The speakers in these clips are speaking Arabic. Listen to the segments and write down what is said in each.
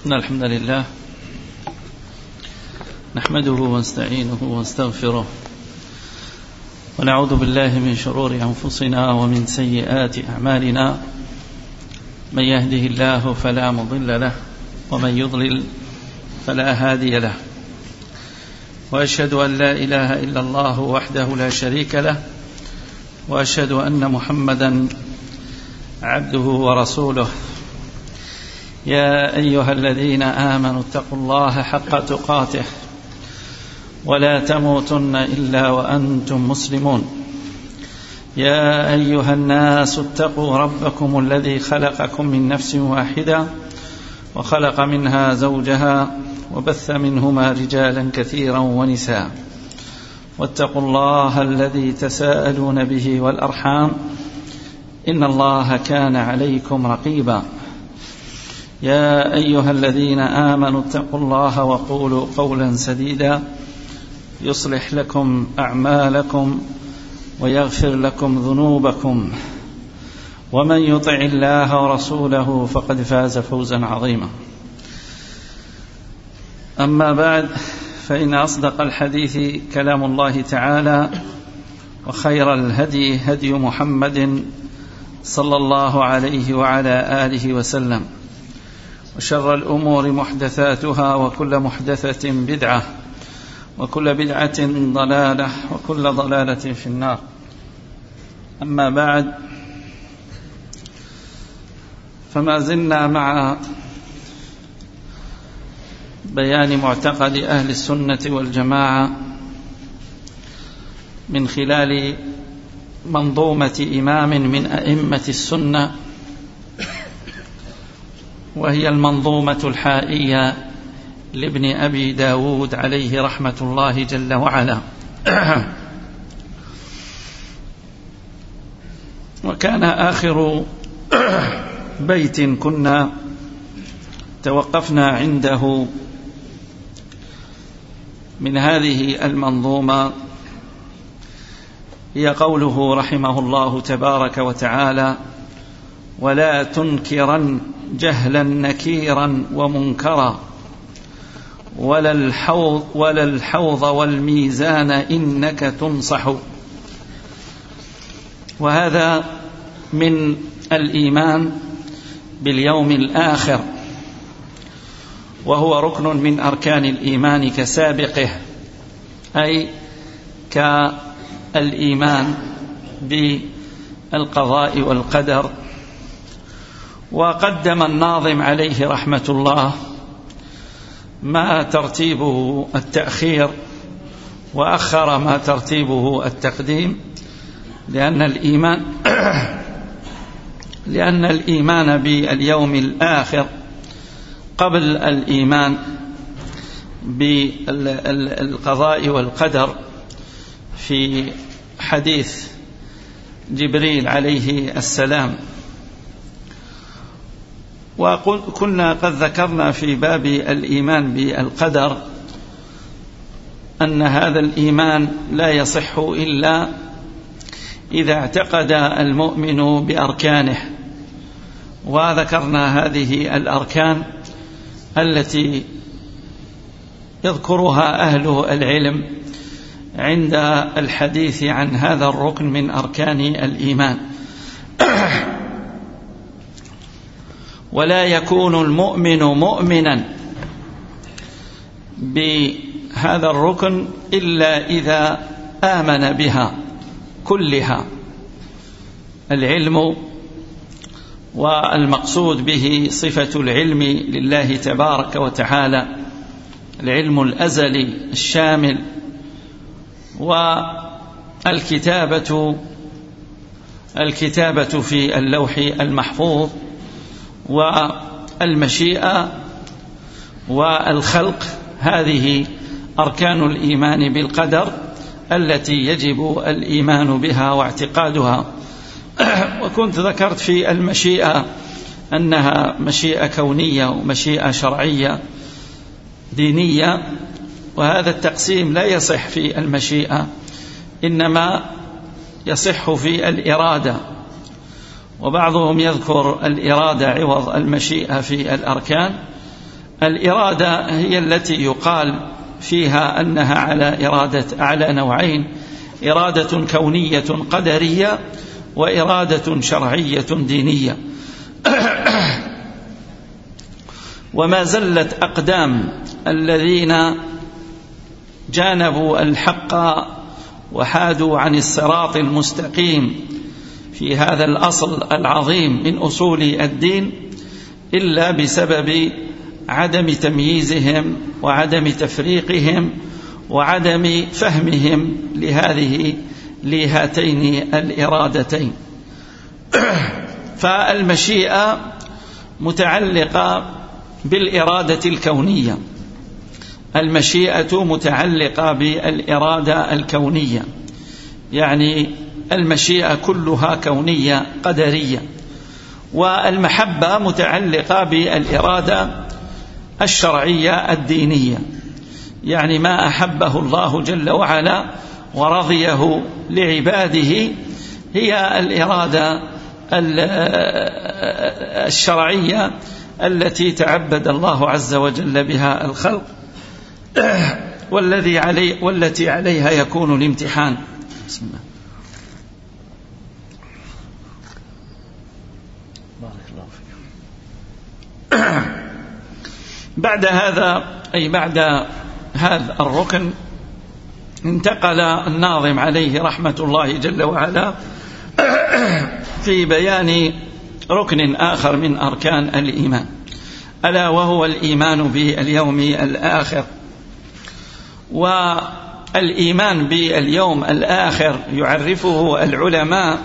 إن الحمد لله نحمده ونستعينه ونستغفره ونعوذ بالله من شرور أنفسنا ومن سيئات أعمالنا. من يهده الله فلا مضل له ومن يضلل فلا هادي له، وأشهد أن لا إله إلا الله وحده لا شريك له، وأشهد أن محمدا عبده ورسوله. يا أيها الذين آمنوا اتقوا الله حق تقاته ولا تموتن إلا وأنتم مسلمون. يا أيها الناس اتقوا ربكم الذي خلقكم من نفس واحدة وخلق منها زوجها وبث منهما رجالا كثيرا ونساء، واتقوا الله الذي تساءلون به والأرحام إن الله كان عليكم رقيبا. يا أيها الذين آمنوا اتقوا الله وقولوا قولا سديدا يصلح لكم أعمالكم ويغفر لكم ذنوبكم، ومن يطع الله ورسوله فقد فاز فوزا عظيما. أما بعد، فإن أصدق الحديث كلام الله تعالى، وخير الهدي هدي محمد صلى الله عليه وعلى آله وسلم، وشر الأمور محدثاتها، وكل محدثة بدعة، وكل بدعة ضلالة، وكل ضلالة في النار. أما بعد، فما زلنا مع بيان معتقد أهل السنة والجماعة من خلال منظومة إمام من أئمة السنة، وهي المنظومة الحائية لابن أبي داود عليه رحمة الله جل وعلا. وكان آخر بيت كنا توقفنا عنده من هذه المنظومة هي قوله رحمه الله تبارك وتعالى: ولا تنكرن جهلا نكيرا ومنكرا ولا الحوض والميزان إنك تنصح. وهذا من الإيمان باليوم الآخر، وهو ركن من أركان الإيمان كسابقه، أي كالإيمان بالقضاء والقدر. وقدم الناظم عليه رحمة الله ما ترتيبه التأخير، وأخر ما ترتيبه التقديم، لأن الإيمان باليوم الآخر قبل الإيمان بالقضاء والقدر. في حديث جبريل عليه السلام، وكنا قد ذكرنا في باب الإيمان بالقدر أن هذا الإيمان لا يصح إلا إذا اعتقد المؤمن بأركانه، وذكرنا هذه الأركان التي يذكرها أهل العلم عند الحديث عن هذا الركن من أركان الإيمان. ولا يكون المؤمن مؤمنا بهذا الركن إلا إذا آمن بها كلها: العلم، والمقصود به صفة العلم لله تبارك وتعالى، العلم الأزلي الشامل، والكتابة في اللوح المحفوظ، والمشيئة، والخلق. هذه أركان الإيمان بالقدر التي يجب الإيمان بها واعتقادها. وكنت ذكرت في المشيئة أنها مشيئة كونية ومشيئة شرعية دينية، وهذا التقسيم لا يصح في المشيئة، إنما يصح في الإرادة. وبعضهم يذكر الإرادة عوض المشيئة في الأركان، الإرادة هي التي يقال فيها أنها على نوعين: إرادة كونية قدرية وإرادة شرعية دينية. وما زلت أقدام الذين جانبوا الحق وحادوا عن الصراط المستقيم في هذا الأصل العظيم من أصول الدين إلا بسبب عدم تمييزهم وعدم تفريقهم وعدم فهمهم لهاتين الإرادتين. فالمشيئة متعلقة بالإرادة الكونية، المشيئة متعلقة بالإرادة الكونية، يعني المشيئة كلها كونية قدرية. والمحبة متعلقة بالإرادة الشرعية الدينية، يعني ما أحبه الله جل وعلا ورضيه لعباده هي الإرادة الشرعية التي تعبد الله عز وجل بها الخلق، والتي عليها يكون الامتحان. بسم الله. بارك الله فيكم. بعد هذا، أي بعد هذا الركن، انتقل الناظم عليه رحمة الله جل وعلا في بيان ركن آخر من أركان الإيمان، ألا وهو الإيمان باليوم الآخر. والإيمان باليوم الآخر يعرفه العلماء،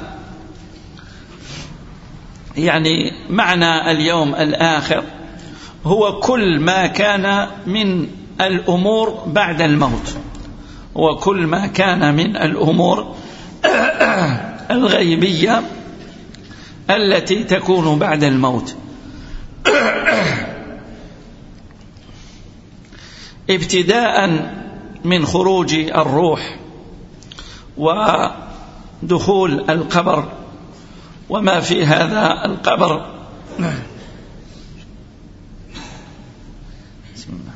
يعني معنى اليوم الآخر هو كل ما كان من الأمور بعد الموت، وكل ما كان من الأمور الغيبية التي تكون بعد الموت، ابتداء من خروج الروح ودخول القبر وما في هذا القبر. بسم الله.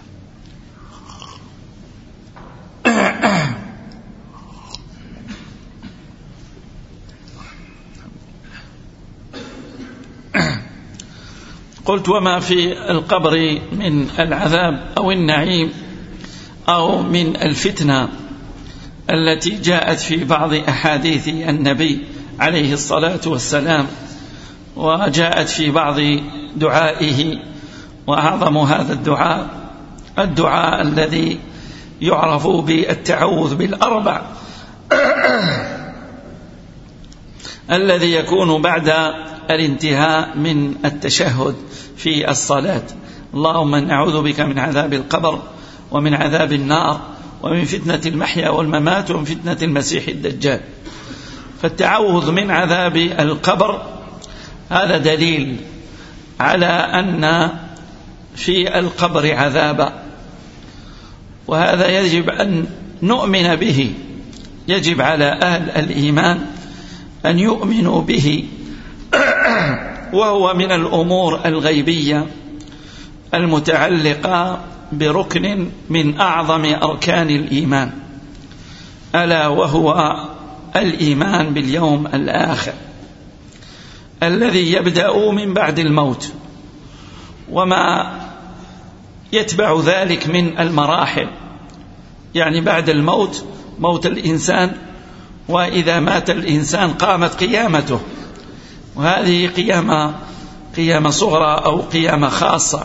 قلت وما في القبر من العذاب أو النعيم أو من الفتنة التي جاءت في بعض أحاديث النبي عليه الصلاة والسلام، وجاءت في بعض دعائه. وأعظم هذا الدعاء الذي يعرف بالتعوذ بالأربع الذي يكون بعد الانتهاء من التشهد في الصلاة: اللهم نعوذ بك من عذاب القبر ومن عذاب النار ومن فتنة المحيا والممات ومن فتنة المسيح الدجال. فالتعوذ من عذاب القبر هذا دليل على أن في القبر عذابا، وهذا يجب أن نؤمن به، يجب على أهل الإيمان أن يؤمنوا به، وهو من الأمور الغيبية المتعلقة بركن من أعظم أركان الإيمان، ألا وهو الإيمان باليوم الآخر الذي يبدأ من بعد الموت وما يتبع ذلك من المراحل. يعني بعد الموت موت الإنسان، وإذا مات الإنسان قامت قيامته، وهذه قيامة صغرى أو قيامة خاصة.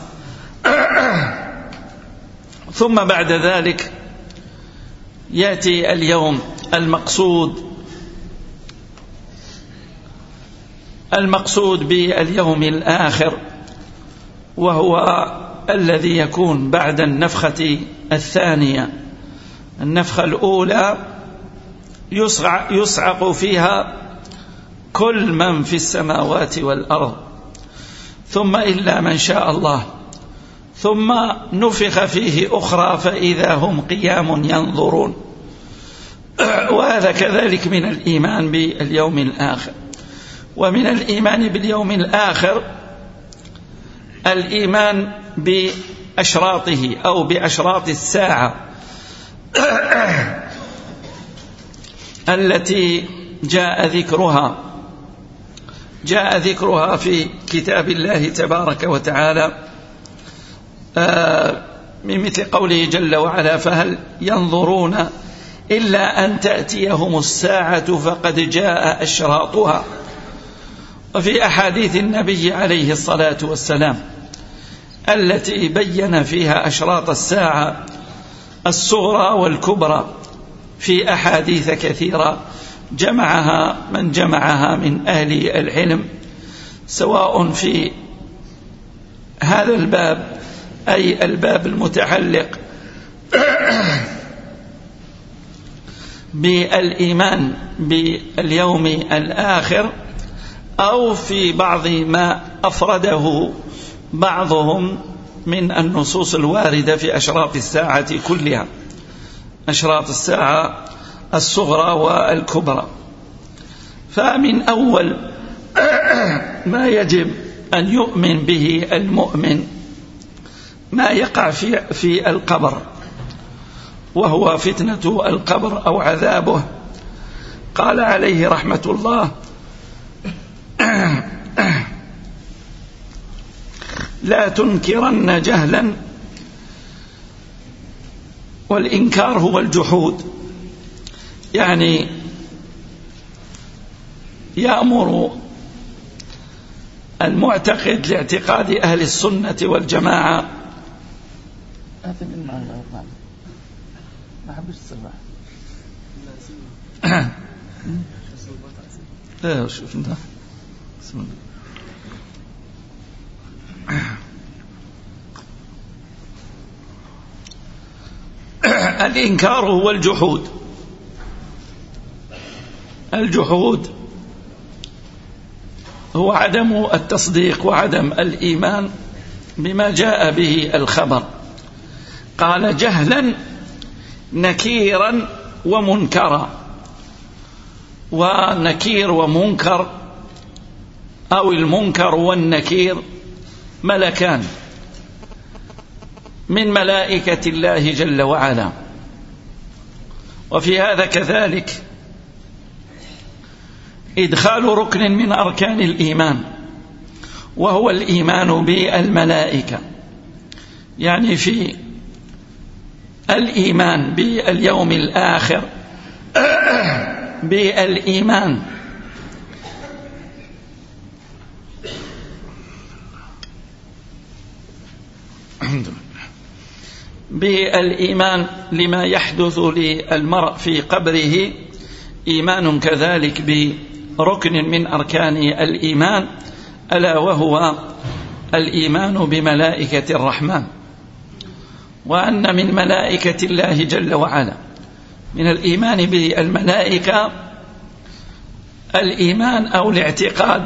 ثم بعد ذلك يأتي اليوم المقصود باليوم الآخر، وهو الذي يكون بعد النفخة الثانية. النفخة الأولى يصعق فيها كل من في السماوات والأرض، ثم إلا من شاء الله، ثم نفخ فيه أخرى فإذا هم قيام ينظرون. وهذا كذلك من الإيمان باليوم الآخر. ومن الإيمان باليوم الآخر الإيمان بأشراطه أو بأشراط الساعة التي جاء ذكرها في كتاب الله تبارك وتعالى، من مثل قوله جل وعلا: فهل ينظرون إلا أن تأتيهم الساعة فقد جاء أشراطها. وفي أحاديث النبي عليه الصلاة والسلام التي بين فيها أشراط الساعة الصغرى والكبرى في أحاديث كثيرة جمعها من جمعها من أهل العلم، سواء في هذا الباب أي الباب المتعلق بالإيمان باليوم الآخر، أو في بعض ما أفرده بعضهم من النصوص الواردة في أشراط الساعة كلها، أشراط الساعة الصغرى والكبرى. فمن أول ما يجب أن يؤمن به المؤمن ما يقع في القبر، وهو فتنة القبر أو عذابه. قال عليه رحمة الله: لا تنكرن جهلا. والإنكار هو الجحود، يعني يأمر المعتقد لاعتقاد أهل السنة والجماعة لا شوف انت الإنكار هو الجحود. الجحود هو عدم التصديق وعدم الإيمان بما جاء به الخبر. قال: جهلا نكيرا ومنكرا. ونكير ومنكر أو المنكر والنكير ملكان من ملائكة الله جل وعلا. وفي هذا كذلك إدخال ركن من أركان الإيمان، وهو الإيمان بالملائكة، يعني في الإيمان باليوم الآخر، بالإيمان لما يحدث للمرء في قبره، إيمان كذلك بركن من أركان الإيمان، ألا وهو الإيمان بملائكة الرحمن، وأن من ملائكة الله جل وعلا من الإيمان بالملائكة الإيمان أو الاعتقاد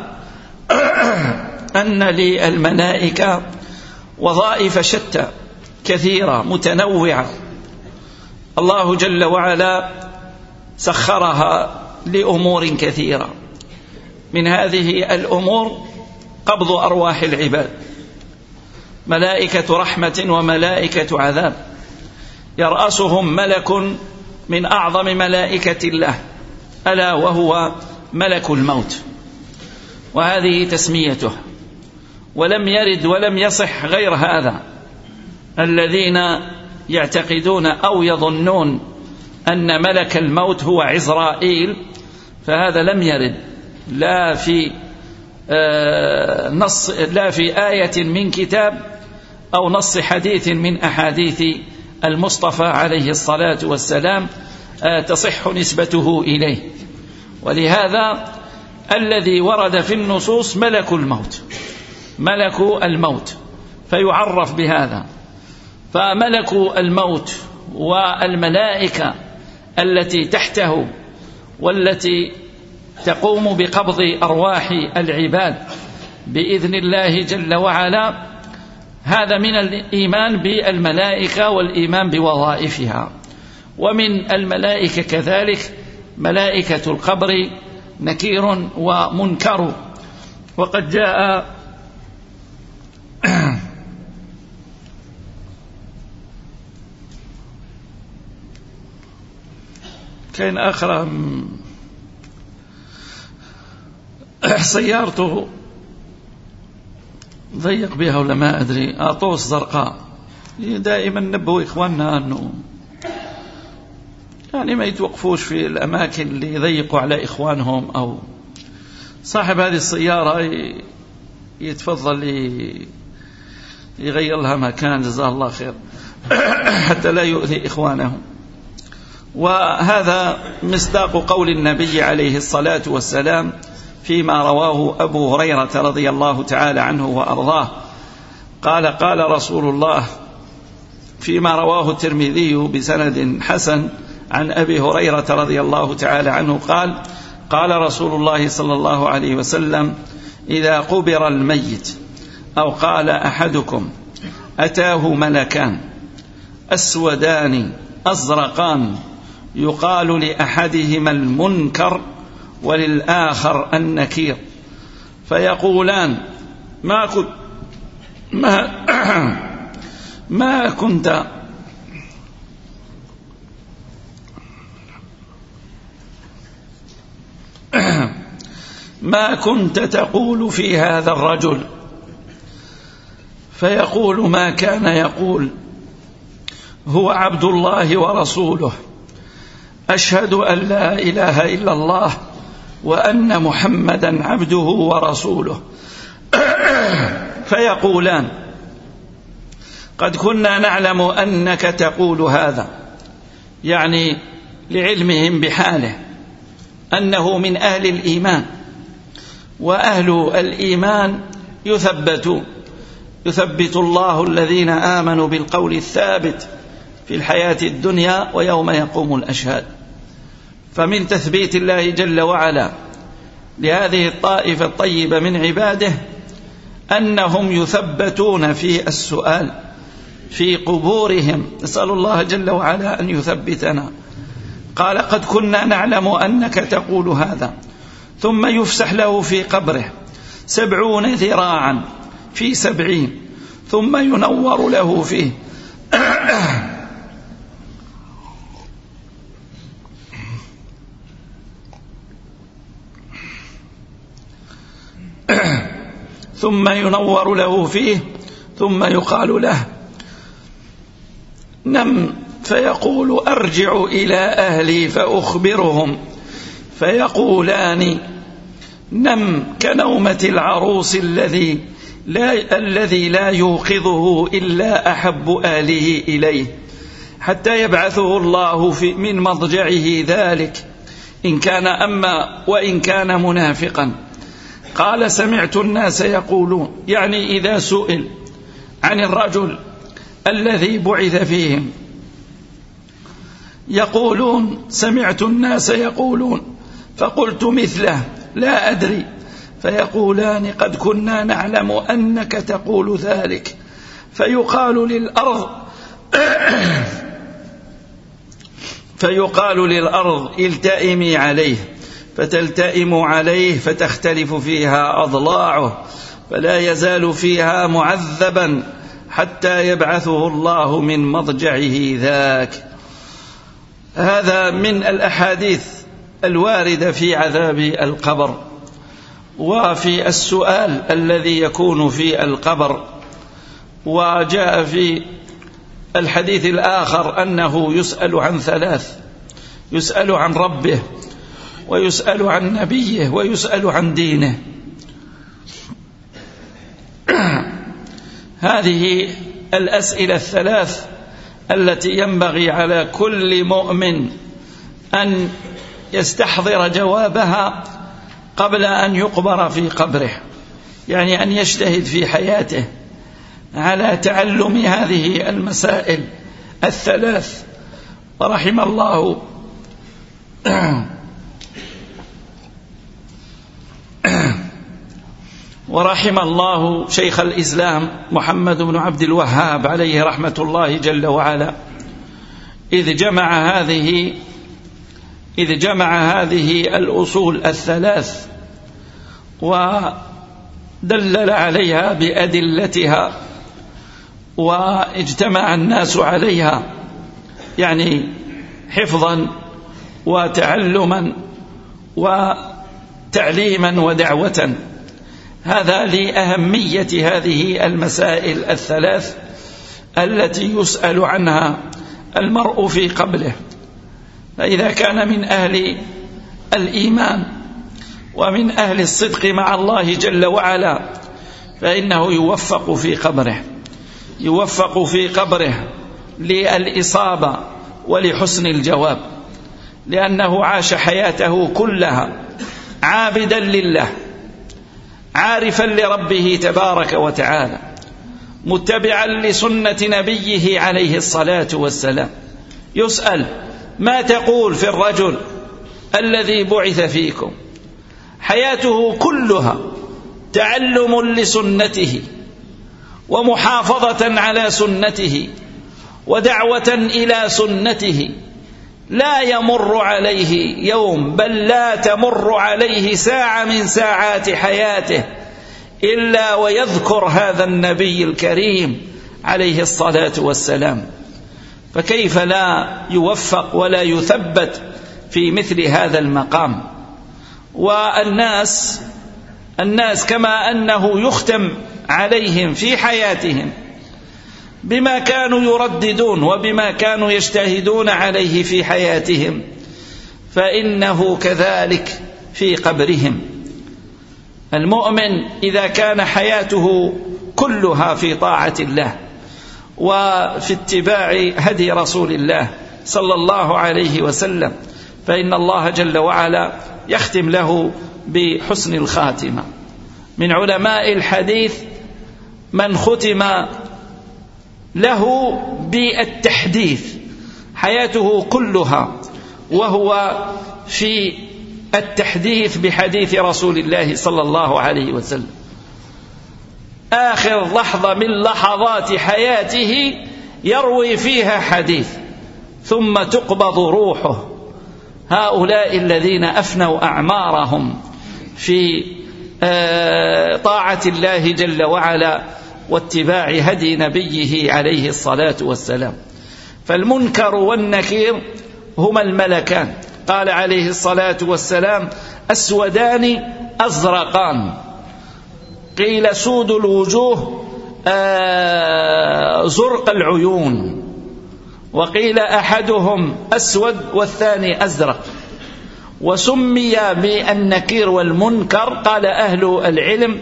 أن للملائكة وظائف شتى كثيرة متنوعة، الله جل وعلا سخرها لأمور كثيرة. من هذه الأمور قبض أرواح العباد، ملائكة رحمة وملائكة عذاب، يرأسهم ملك من أعظم ملائكة الله، ألا وهو ملك الموت، وهذه تسميته. ولم يرد ولم يصح غير هذا. الذين يعتقدون أو يظنون أن ملك الموت هو عزرائيل، فهذا لم يرد لا في آية من كتاب أو نص حديث من أحاديث المصطفى عليه الصلاة والسلام تصح نسبته إليه. ولهذا الذي ورد في النصوص ملك الموت فيعرف بهذا. فملك الموت والملائكة التي تحته والتي تقوم بقبض أرواح العباد بإذن الله جل وعلا، هذا من الإيمان بالملائكة والإيمان بوظائفها. ومن الملائكة كذلك ملائكة القبر نكير ومنكر. وقد جاء كاين آخر سيارته ضيق بها ولا ما أدري، أطوس زرقاء. دائما نبهوا إخواننا أنه يعني ما يتوقفوش في الأماكن اللي يضيقوا على إخوانهم، أو صاحب هذه السيارة يتفضل يغير لها مكان جزاه الله خير حتى لا يؤذي إخوانهم. وهذا مصداق قول النبي عليه الصلاة والسلام فيما رواه أبو هريرة رضي الله تعالى عنه وأرضاه قال قال رسول الله، فيما رواه الترمذي بسند حسن عن أبي هريرة رضي الله تعالى عنه قال قال رسول الله صلى الله عليه وسلم: إذا قبر الميت أو قال أحدكم أتاه ملكان أسودان أزرقان يقال لأحدهما المنكر وللآخر النكير، فيقولان ما كنت تقول في هذا الرجل؟ فيقول: ما كان يقول، هو عبد الله ورسوله، أشهد أن لا إله إلا الله وأن محمدا عبده ورسوله. فيقولان: قد كنا نعلم أنك تقول هذا، يعني لعلمهم بحاله أنه من أهل الإيمان، وأهل الإيمان يثبت الله الذين آمنوا بالقول الثابت في الحياة الدنيا ويوم يقوم الأشهاد. فمن تثبيت الله جل وعلا لهذه الطائفة الطيبة من عباده أنهم يثبتون في السؤال في قبورهم، نسأل الله جل وعلا أن يثبتنا. قال: قد كنا نعلم أنك تقول هذا، ثم يفسح له في قبره 70 ذراعا في 70، ثم ينور له فيه ثم يقال له: نم. فيقول: أرجع إلى أهلي فأخبرهم. فيقولان: نم كنومة العروس الذي لا يوقظه إلا أحب أهله إليه، حتى يبعثه الله من مضجعه ذلك إن كان وإن كان منافقا. قال: سمعت الناس يقولون، يعني إذا سئل عن الرجل الذي بعث فيهم يقولون: سمعت الناس يقولون، فقلت مثله لا أدري. فيقولان: قد كنا نعلم أنك تقول ذلك. فيقال للأرض: التئمي عليه، فتلتئم عليه، فتختلف فيها أضلاعه، فلا يزال فيها معذبا حتى يبعثه الله من مضجعه ذاك. هذا من الأحاديث الواردة في عذاب القبر وفي السؤال الذي يكون في القبر. وجاء في الحديث الآخر أنه يسأل عن 3: يسأل عن ربه، ويسأل عن نبيه، ويسأل عن دينه. هذه الأسئلة 3 التي ينبغي على كل مؤمن أن يستحضر جوابها قبل أن يقبر في قبره، يعني أن يجتهد في حياته على تعلم هذه المسائل 3. ورحم الله شيخ الإسلام محمد بن عبد الوهاب عليه رحمة الله جل وعلا إذ جمع هذه الأصول 3 ودلل عليها بأدلتها، واجتمع الناس عليها يعني حفظا وتعلما وتعليما ودعوة. هذا لأهمية هذه المسائل الثلاث التي يسأل عنها المرء في قبره. فإذا كان من أهل الإيمان ومن أهل الصدق مع الله جل وعلا فإنه يوفق في قبره للإصابة ولحسن الجواب، لأنه عاش حياته كلها عابدا لله، عارفا لربه تبارك وتعالى، متبعا لسنة نبيه عليه الصلاة والسلام. يسأل: ما تقول في الرجل الذي بعث فيكم؟ حياته كلها تعلم لسنته ومحافظة على سنته ودعوة إلى سنته، لا يمر عليه يوم بل لا تمر عليه ساعة من ساعات حياته إلا ويذكر هذا النبي الكريم عليه الصلاة والسلام. فكيف لا يوفق ولا يثبت في مثل هذا المقام؟ والناس كما أنه يختم عليهم في حياتهم بما كانوا يرددون وبما كانوا يجتهدون عليه في حياتهم، فإنه كذلك في قبرهم. المؤمن إذا كان حياته كلها في طاعة الله وفي اتباع هدي رسول الله صلى الله عليه وسلم، فإن الله جل وعلا يختم له بحسن الخاتمة. من علماء الحديث من ختم له بالتحديث حياته كلها وهو في التحديث بحديث رسول الله صلى الله عليه وسلم. آخر لحظة من لحظات حياته يروي فيها حديث ثم تقبض روحه. هؤلاء الذين أفنوا أعمارهم في طاعة الله جل وعلا واتباع هدي نبيه عليه الصلاة والسلام. فالمنكر والنكير هما الملكان، قال عليه الصلاة والسلام: أسودان أزرقان. قيل سود الوجوه زرق العيون، وقيل أحدهم أسود والثاني أزرق. وسمي بالنكير والمنكر قال أهل العلم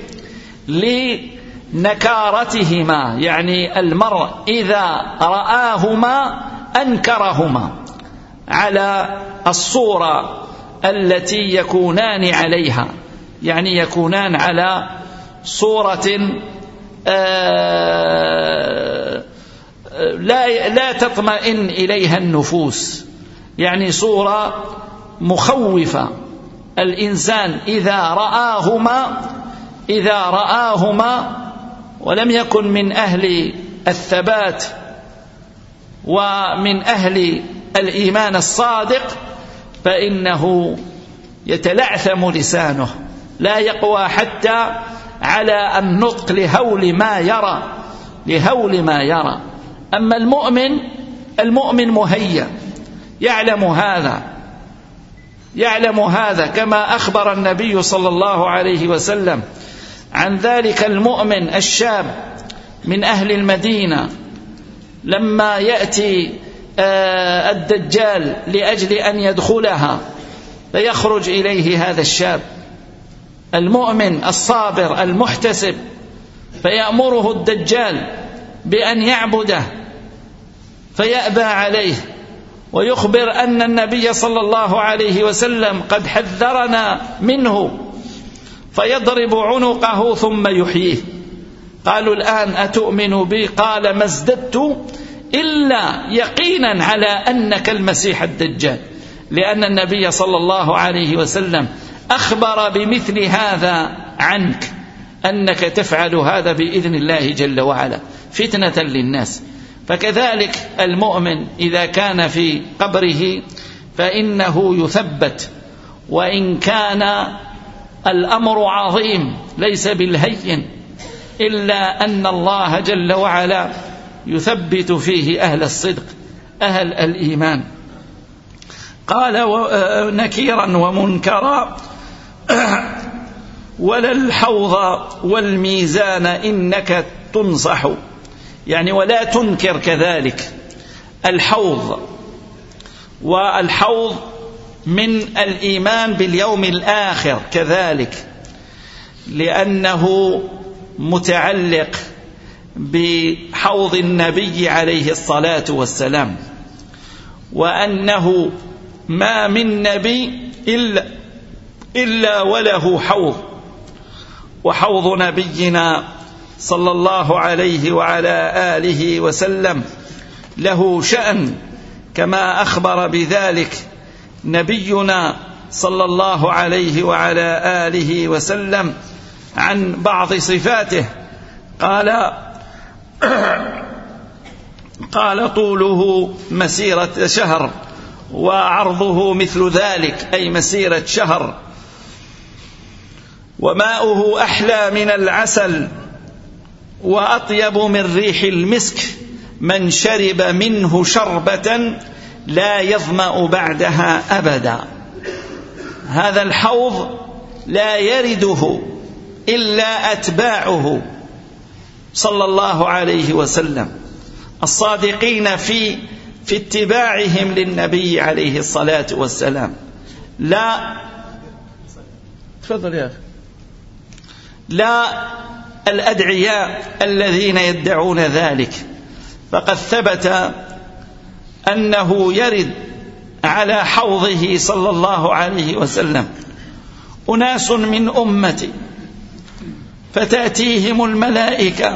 لنكارتهما، يعني المرء إذا رآهما أنكرهما على الصورة التي يكونان عليها، يعني يكونان على صورة لا تطمئن إليها النفوس، يعني صورة مخوفة. الإنسان إذا رآهما ولم يكن من أهل الثبات ومن أهل الإيمان الصادق فإنه يتلعثم لسانه، لا يقوى حتى على النطق لهول ما يرى. أما المؤمن مهيأ، يعلم هذا كما أخبر النبي صلى الله عليه وسلم عن ذلك المؤمن الشاب من أهل المدينة لما يأتي الدجال لأجل أن يدخلها، فيخرج إليه هذا الشاب المؤمن الصابر المحتسب، فيأمره الدجال بأن يعبده فيأبى عليه، ويخبر أن النبي صلى الله عليه وسلم قد حذرنا منه، فيضرب عنقه ثم يحييه. قالوا: الآن أتؤمن بي؟ قال: ما ازددت إلا يقينا على أنك المسيح الدجال، لأن النبي صلى الله عليه وسلم أخبر بمثل هذا عنك، أنك تفعل هذا بإذن الله جل وعلا فتنة للناس. فكذلك المؤمن إذا كان في قبره فإنه يثبت، وإن كان الأمر عظيم ليس بالهين، إلا أن الله جل وعلا يثبت فيه أهل الصدق أهل الإيمان. قال نكيرا ومنكرا ولا الحوض والميزان إنك تنصح، يعني ولا تنكر كذلك الحوض، والحوض من الإيمان باليوم الآخر كذلك، لأنه متعلق بحوض النبي عليه الصلاة والسلام، وأنه ما من نبي إلا وله حوض، وحوض نبينا صلى الله عليه وعلى آله وسلم له شأن، كما أخبر بذلك نبينا صلى الله عليه وعلى آله وسلم عن بعض صفاته. قال طوله مسيرة شهر وعرضه مثل ذلك، أي مسيرة شهر، وماؤه أحلى من العسل وأطيب من ريح المسك، من شرب منه شربة لا يظمأ بعدها أبدا. هذا الحوض لا يرده إلا أتباعه صلى الله عليه وسلم الصادقين في اتباعهم للنبي عليه الصلاة والسلام. لا تفضل يا أخي. لا الأدعياء الذين يدعون ذلك، فقد ثبت أنه يرد على حوضه صلى الله عليه وسلم أناس من أمتي فتأتيهم الملائكة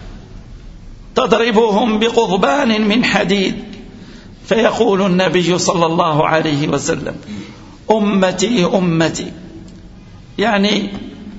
تضربهم بقضبان من حديد، فيقول النبي صلى الله عليه وسلم أمتي أمتي، يعني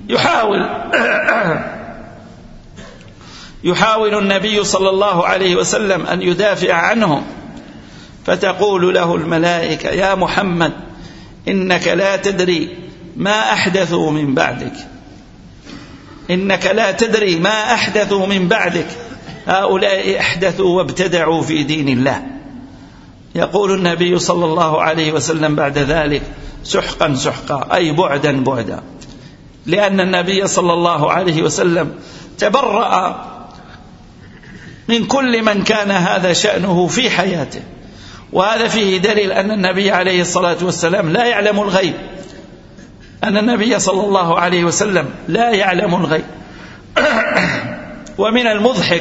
يحاول النبي صلى الله عليه وسلم أن يدافع عنهم، فتقول له الملائكة يا محمد إنك لا تدري ما أحدثوا من بعدك، إنك لا تدري ما أحدثوا من بعدك، هؤلاء أحدثوا وابتدعوا في دين الله. يقول النبي صلى الله عليه وسلم بعد ذلك سحقا سحقا، أي بعدا بعدا، لأن النبي صلى الله عليه وسلم تبرأ من كل من كان هذا شأنه في حياته، وهذا فيه دليل أن النبي عليه الصلاة والسلام لا يعلم الغيب، أن النبي صلى الله عليه وسلم لا يعلم الغيب. ومن المضحك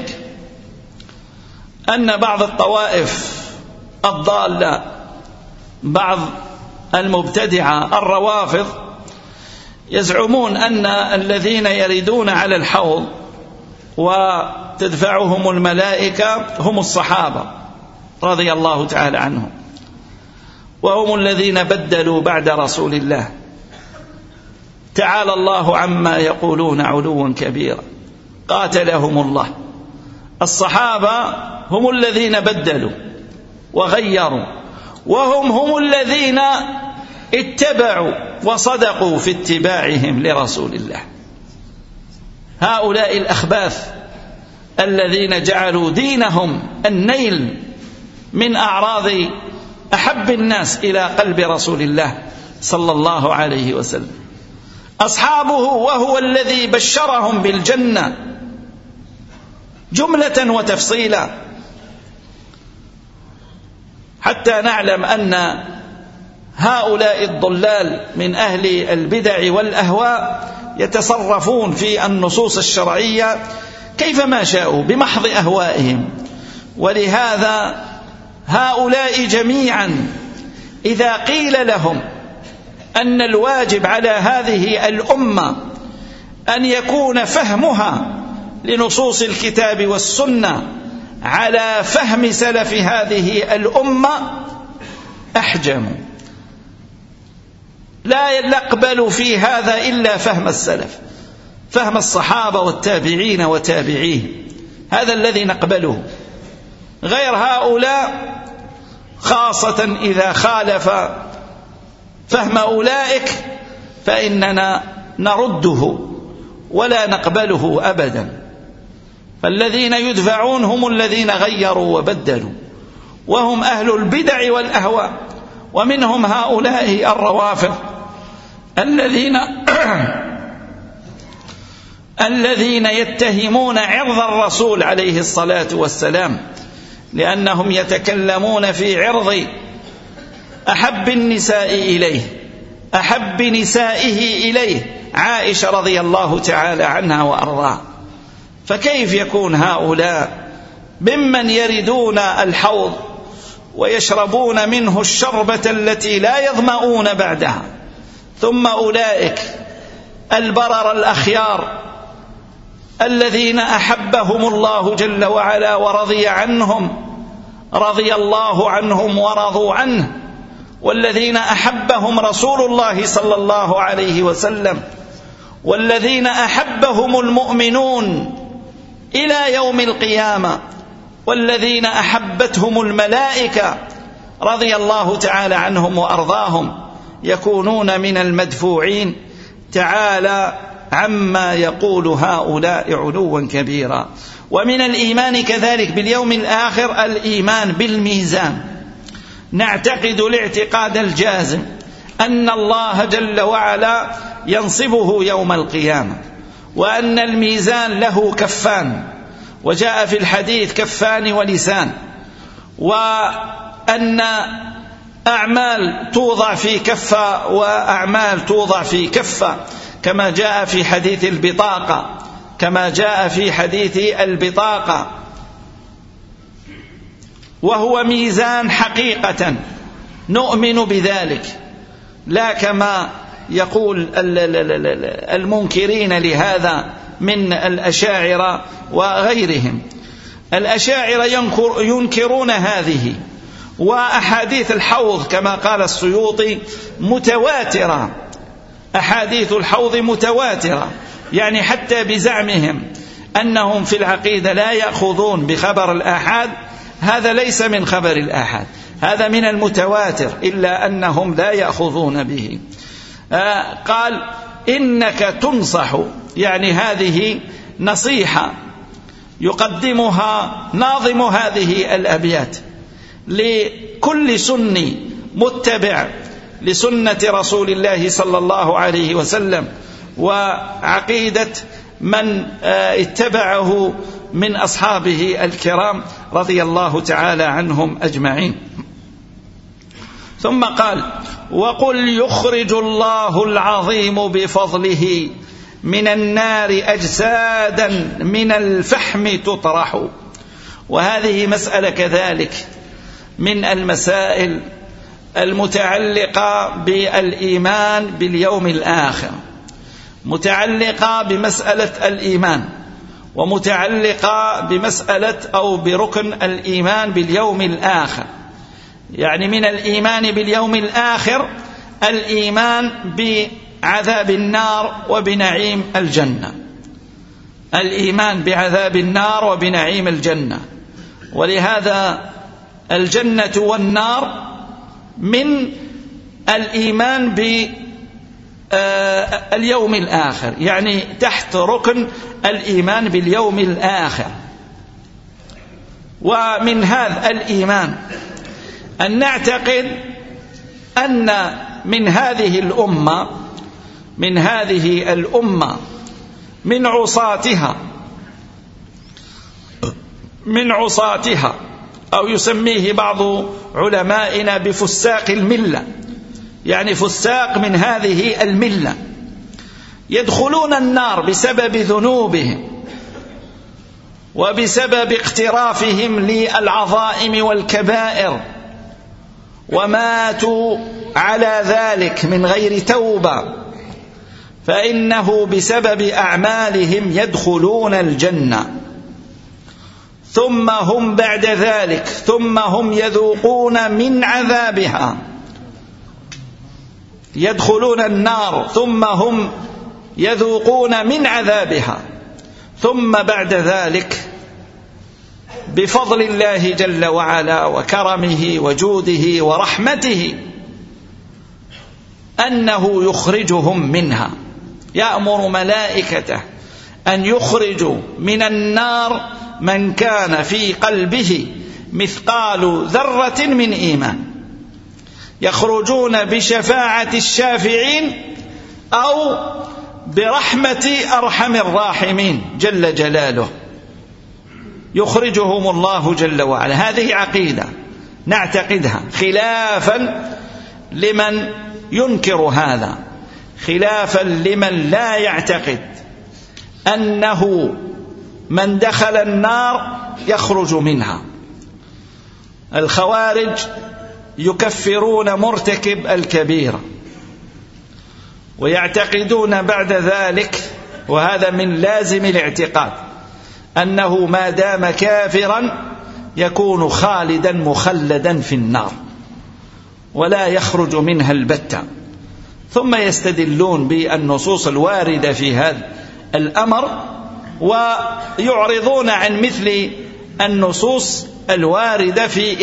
أن بعض الطوائف الضالة، بعض المبتدعة الروافض، يزعمون أن الذين يردون على الحوض وتدفعهم الملائكة هم الصحابة رضي الله تعالى عنهم، وهم الذين بدلوا بعد رسول الله، تعالى الله عما يقولون علوا كبيرا، قاتلهم الله. الصحابة هم الذين بدلوا وغيروا، وهم الذين اتبعوا وصدقوا في اتباعهم لرسول الله. هؤلاء الأخباث الذين جعلوا دينهم النيل من أعراض أحب الناس إلى قلب رسول الله صلى الله عليه وسلم، أصحابه وهو الذي بشرهم بالجنة جملة وتفصيلا، حتى نعلم أن هؤلاء الضلال من أهل البدع والأهواء يتصرفون في النصوص الشرعية كيفما شاءوا بمحض أهوائهم. ولهذا هؤلاء جميعا إذا قيل لهم أن الواجب على هذه الأمة أن يكون فهمها لنصوص الكتاب والسنة على فهم سلف هذه الأمة أحجموا، لا نقبل في هذا إلا فهم السلف، فهم الصحابة والتابعين وتابعيهم، هذا الذي نقبله. غير هؤلاء خاصة إذا خالف فهم أولئك فإننا نرده ولا نقبله أبدا. فالذين يدفعون هم الذين غيروا وبدلوا، وهم أهل البدع والأهواء، ومنهم هؤلاء الروافض الذين يتهمون عرض الرسول عليه الصلاة والسلام، لأنهم يتكلمون في عرض أحب النساء إليه، أحب نسائه إليه عائشة رضي الله تعالى عنها وأرضاها. فكيف يكون هؤلاء ممن يردون الحوض ويشربون منه الشربة التي لا يظمؤون بعدها، ثم أولئك البرر الأخيار الذين أحبهم الله جل وعلا ورضي عنهم، رضي الله عنهم ورضوا عنه، والذين أحبهم رسول الله صلى الله عليه وسلم، والذين أحبهم المؤمنون إلى يوم القيامة، والذين أحبتهم الملائكة رضي الله تعالى عنهم وأرضاهم، يكونون من المدفوعين تعالى عما يقول هؤلاء علوا كبيرا. ومن الإيمان كذلك باليوم الآخر الإيمان بالميزان. نعتقد الاعتقاد الجازم أن الله جل وعلا ينصبه يوم القيامة، وأن الميزان له كفان، وجاء في الحديث كفان ولسان، وأن أعمال توضع في كفة وأعمال توضع في كفة، كما جاء في حديث البطاقة، كما جاء في حديث البطاقة، وهو ميزان حقيقة نؤمن بذلك، لا كما يقول المنكرين لهذا من الأشاعرة وغيرهم. الأشاعرة ينكرون هذه، وأحاديث الحوض كما قال السيوطي متواترة، أحاديث الحوض متواترة، يعني حتى بزعمهم أنهم في العقيدة لا يأخذون بخبر الآحاد، هذا ليس من خبر الآحاد، هذا من المتواتر، إلا أنهم لا يأخذون به. قال إنك تنصح، يعني هذه نصيحة يقدمها ناظم هذه الأبيات لكل سني متبع لسنة رسول الله صلى الله عليه وسلم وعقيدة من اتبعه من أصحابه الكرام رضي الله تعالى عنهم أجمعين. ثم قال وقل يخرج الله العظيم بفضله من النار أجسادا من الفحم تطرح. وهذه مسألة كذلك من المسائل المتعلقة بالإيمان باليوم الآخر، متعلقة بمسألة الإيمان، ومتعلقة بمسألة أو بركن الإيمان باليوم الآخر. يعني من الإيمان باليوم الآخر الإيمان بعذاب النار وبنعيم الجنة، الإيمان بعذاب النار وبنعيم الجنة. ولهذا الجنة والنار من الإيمان باليوم الآخر، يعني تحت ركن الإيمان باليوم الآخر. ومن هذا الإيمان أن نعتقد أن من هذه الأمة من عصاتها أو يسميه بعض علمائنا بفساق الملة، يعني فساق من هذه الملة يدخلون النار بسبب ذنوبهم وبسبب اقترافهم للعظائم والكبائر، وماتوا على ذلك من غير توبة، فإنه بسبب أعمالهم يدخلون الجنة، ثم هم بعد ذلك يذوقون من عذابها، يدخلون النار ثم هم يذوقون من عذابها، ثم بعد ذلك بفضل الله جل وعلا وكرمه وجوده ورحمته أنه يخرجهم منها، يأمر ملائكته أن يخرجوا من النار من كان في قلبه مثقال ذرة من إيمان. يخرجون بشفاعة الشافعين أو برحمة أرحم الراحمين جل جلاله، يخرجهم الله جل وعلا. هذه عقيدة نعتقدها، خلافا لمن ينكر هذا، خلافا لمن لا يعتقد أنه من دخل النار يخرج منها. الخوارج يكفرون مرتكب الكبيرة ويعتقدون بعد ذلك، وهذا من لازم الاعتقاد، أنه ما دام كافرا يكون خالدا مخلدا في النار ولا يخرج منها البتة. ثم يستدلون بالنصوص الواردة في هذا الأمر ويعرضون عن مثل النصوص الواردة في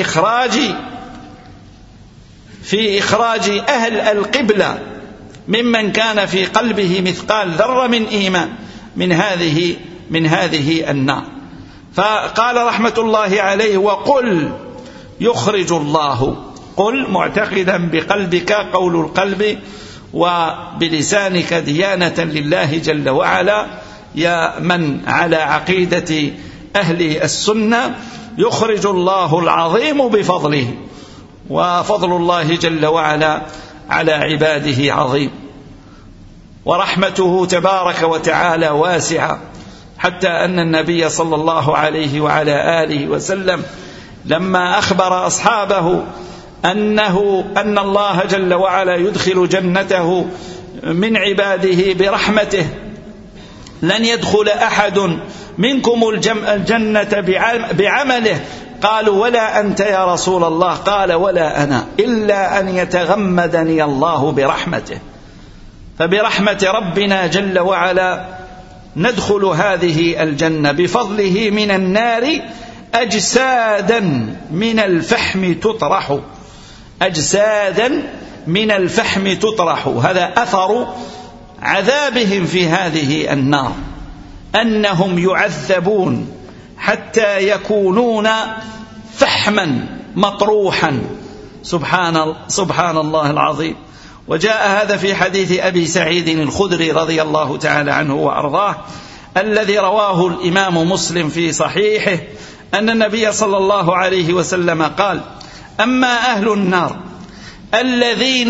إخراج أهل القبلة ممن كان في قلبه مثقال ذرة من إيمان من هذه النار. فقال رحمة الله عليه: وقل يخرج الله. قل معتقدا بقلبك، قول القلب، وبلسانك ديانة لله جل وعلا، يا من على عقيدة أهل السنة. يخرج الله العظيم بفضله، وفضل الله جل وعلا على عباده عظيم، ورحمته تبارك وتعالى واسعة، حتى أن النبي صلى الله عليه وعلى آله وسلم لما أخبر أصحابه أن الله جل وعلا يدخل جنته من عباده برحمته، لن يدخل أحد منكم الجنة بعمله، قالوا: ولا أنت يا رسول الله؟ قال: ولا أنا، إلا أن يتغمدني الله برحمته. فبرحمة ربنا جل وعلا ندخل هذه الجنة بفضله من النار أجسادا من الفحم تطرح، أجسادا من الفحم تطرح. هذا أثر عذابهم في هذه النار، أنهم يعذبون حتى يكونون فحما مطروحا. سبحان الله العظيم. وجاء هذا في حديث أبي سعيد الخدري رضي الله تعالى عنه وأرضاه، الذي رواه الإمام مسلم في صحيحه، أن النبي صلى الله عليه وسلم قال: أما أهل النار الذين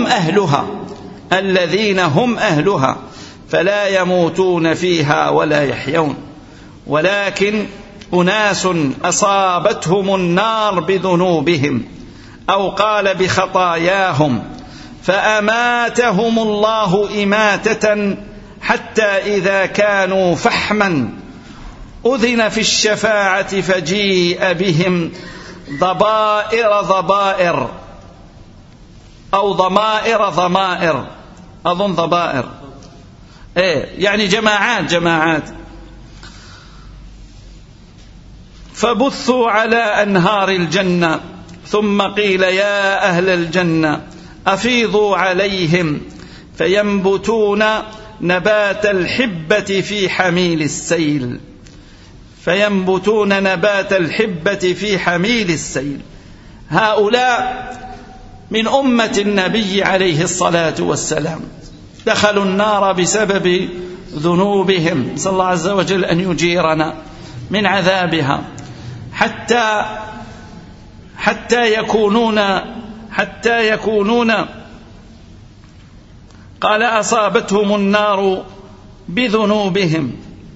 هم أهلها فلا يموتون فيها ولا يحيون، ولكن أناس أصابتهم النار بذنوبهم، أو قال بخطاياهم، فأماتهم الله إماتة حتى إذا كانوا فحما أذن في الشفاعة فجيء بهم ضبائر أو ضمائر، أظن ضبائر، يعني جماعات، فبثوا على أنهار الجنة، ثم قيل: يا أهل الجنة أفيضوا عليهم، فينبتون نبات الحبة في حميل السيل، هؤلاء من أمة النبي عليه الصلاة والسلام دخلوا النار بسبب ذنوبهم، صلى الله عز وجل أن يجيرنا من عذابها، حتى يكونون قال: أصابتهم النار بذنوبهم،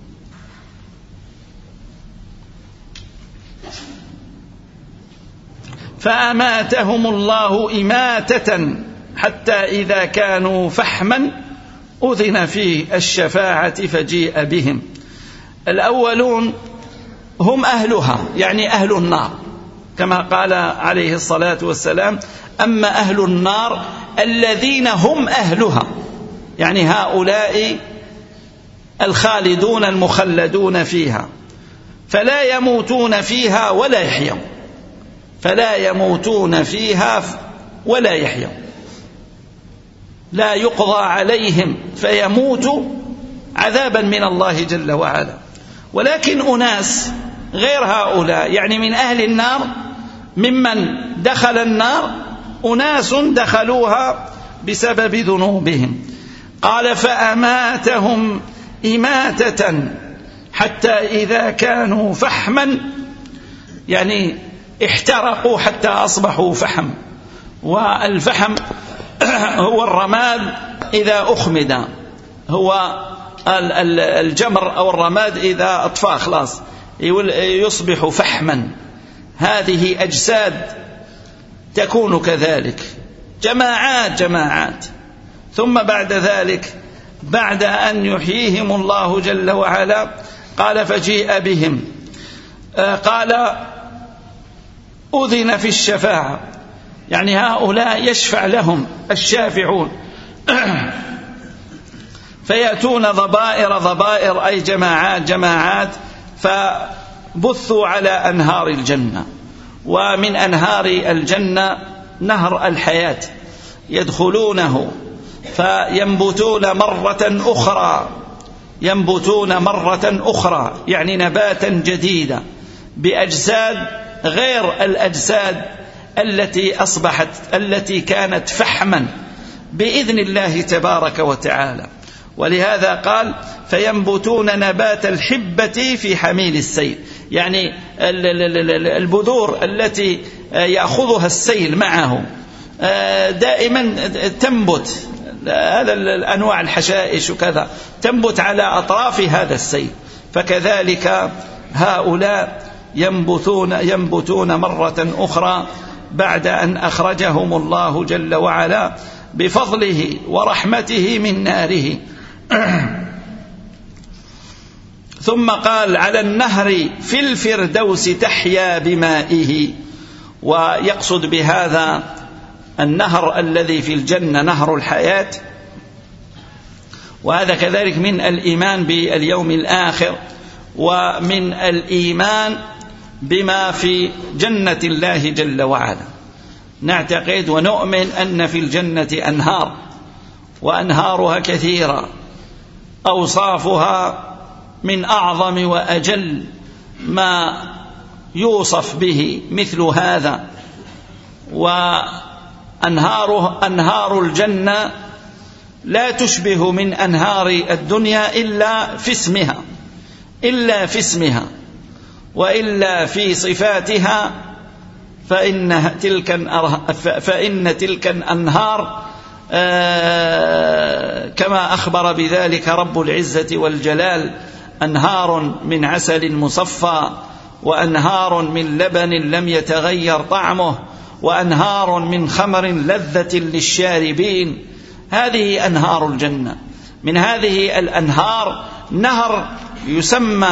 فأماتهم الله إماتة حتى إذا كانوا فحما أذن في الشفاعة فجيء بهم. الأولون هم أهلها، يعني أهل النار، كما قال عليه الصلاة والسلام: أما أهل النار الذين هم أهلها، يعني هؤلاء الخالدون المخلدون فيها، فلا يموتون فيها ولا يحيون، لا يقضى عليهم فيموتوا عذابا من الله جل وعلا. ولكن أناس غير هؤلاء، يعني من أهل النار، ممن دخل النار أناس دخلوها بسبب ذنوبهم. قال فأماتهم إماتة حتى إذا كانوا فحما، يعني احترقوا حتى أصبحوا فحم. والفحم هو الرماد إذا أخمد، هو الجمر أو الرماد إذا أطفأ خلاص يصبح فحما. هذه أجساد تكون كذلك جماعات. ثم بعد ذلك بعد أن يحييهم الله جل وعلا قال فجيء بهم، قال أذن في الشفاعة، يعني هؤلاء يشفع لهم الشافعون فيأتون ضبائر أي جماعات فبثوا على أنهار الجنة. ومن أنهار الجنة نهر الحياة، يدخلونه فينبتون مرة أخرى، يعني نباتا جديدا بأجساد غير الأجساد التي كانت فحما بإذن الله تبارك وتعالى. ولهذا قال فينبتون نبات الحبة في حميل السيل، يعني البذور التي يأخذها السيل معه دائما تنبت، هذا الأنواع الحشائش وكذا تنبت على أطراف هذا السيل. فكذلك هؤلاء ينبتون مرة أخرى بعد أن أخرجهم الله جل وعلا بفضله ورحمته من ناره. ثم قال على النهر في الفردوس تحيا بمائه، ويقصد بهذا النهر الذي في الجنة نهر الحياة. وهذا كذلك من الإيمان باليوم الآخر ومن الإيمان بما في جنة الله جل وعلا. نعتقد ونؤمن أن في الجنة أنهار، وأنهارها كثيرة، أوصافها من أعظم وأجل ما يوصف به مثل هذا. وأنهار الجنة لا تشبه من أنهار الدنيا إلا في اسمها وإلا في صفاتها، فإن تلك الأنهار كما أخبر بذلك رب العزة والجلال أنهار من عسل مصفى، وأنهار من لبن لم يتغير طعمه، وأنهار من خمر لذة للشاربين. هذه أنهار الجنة. من هذه الأنهار نهر يسمى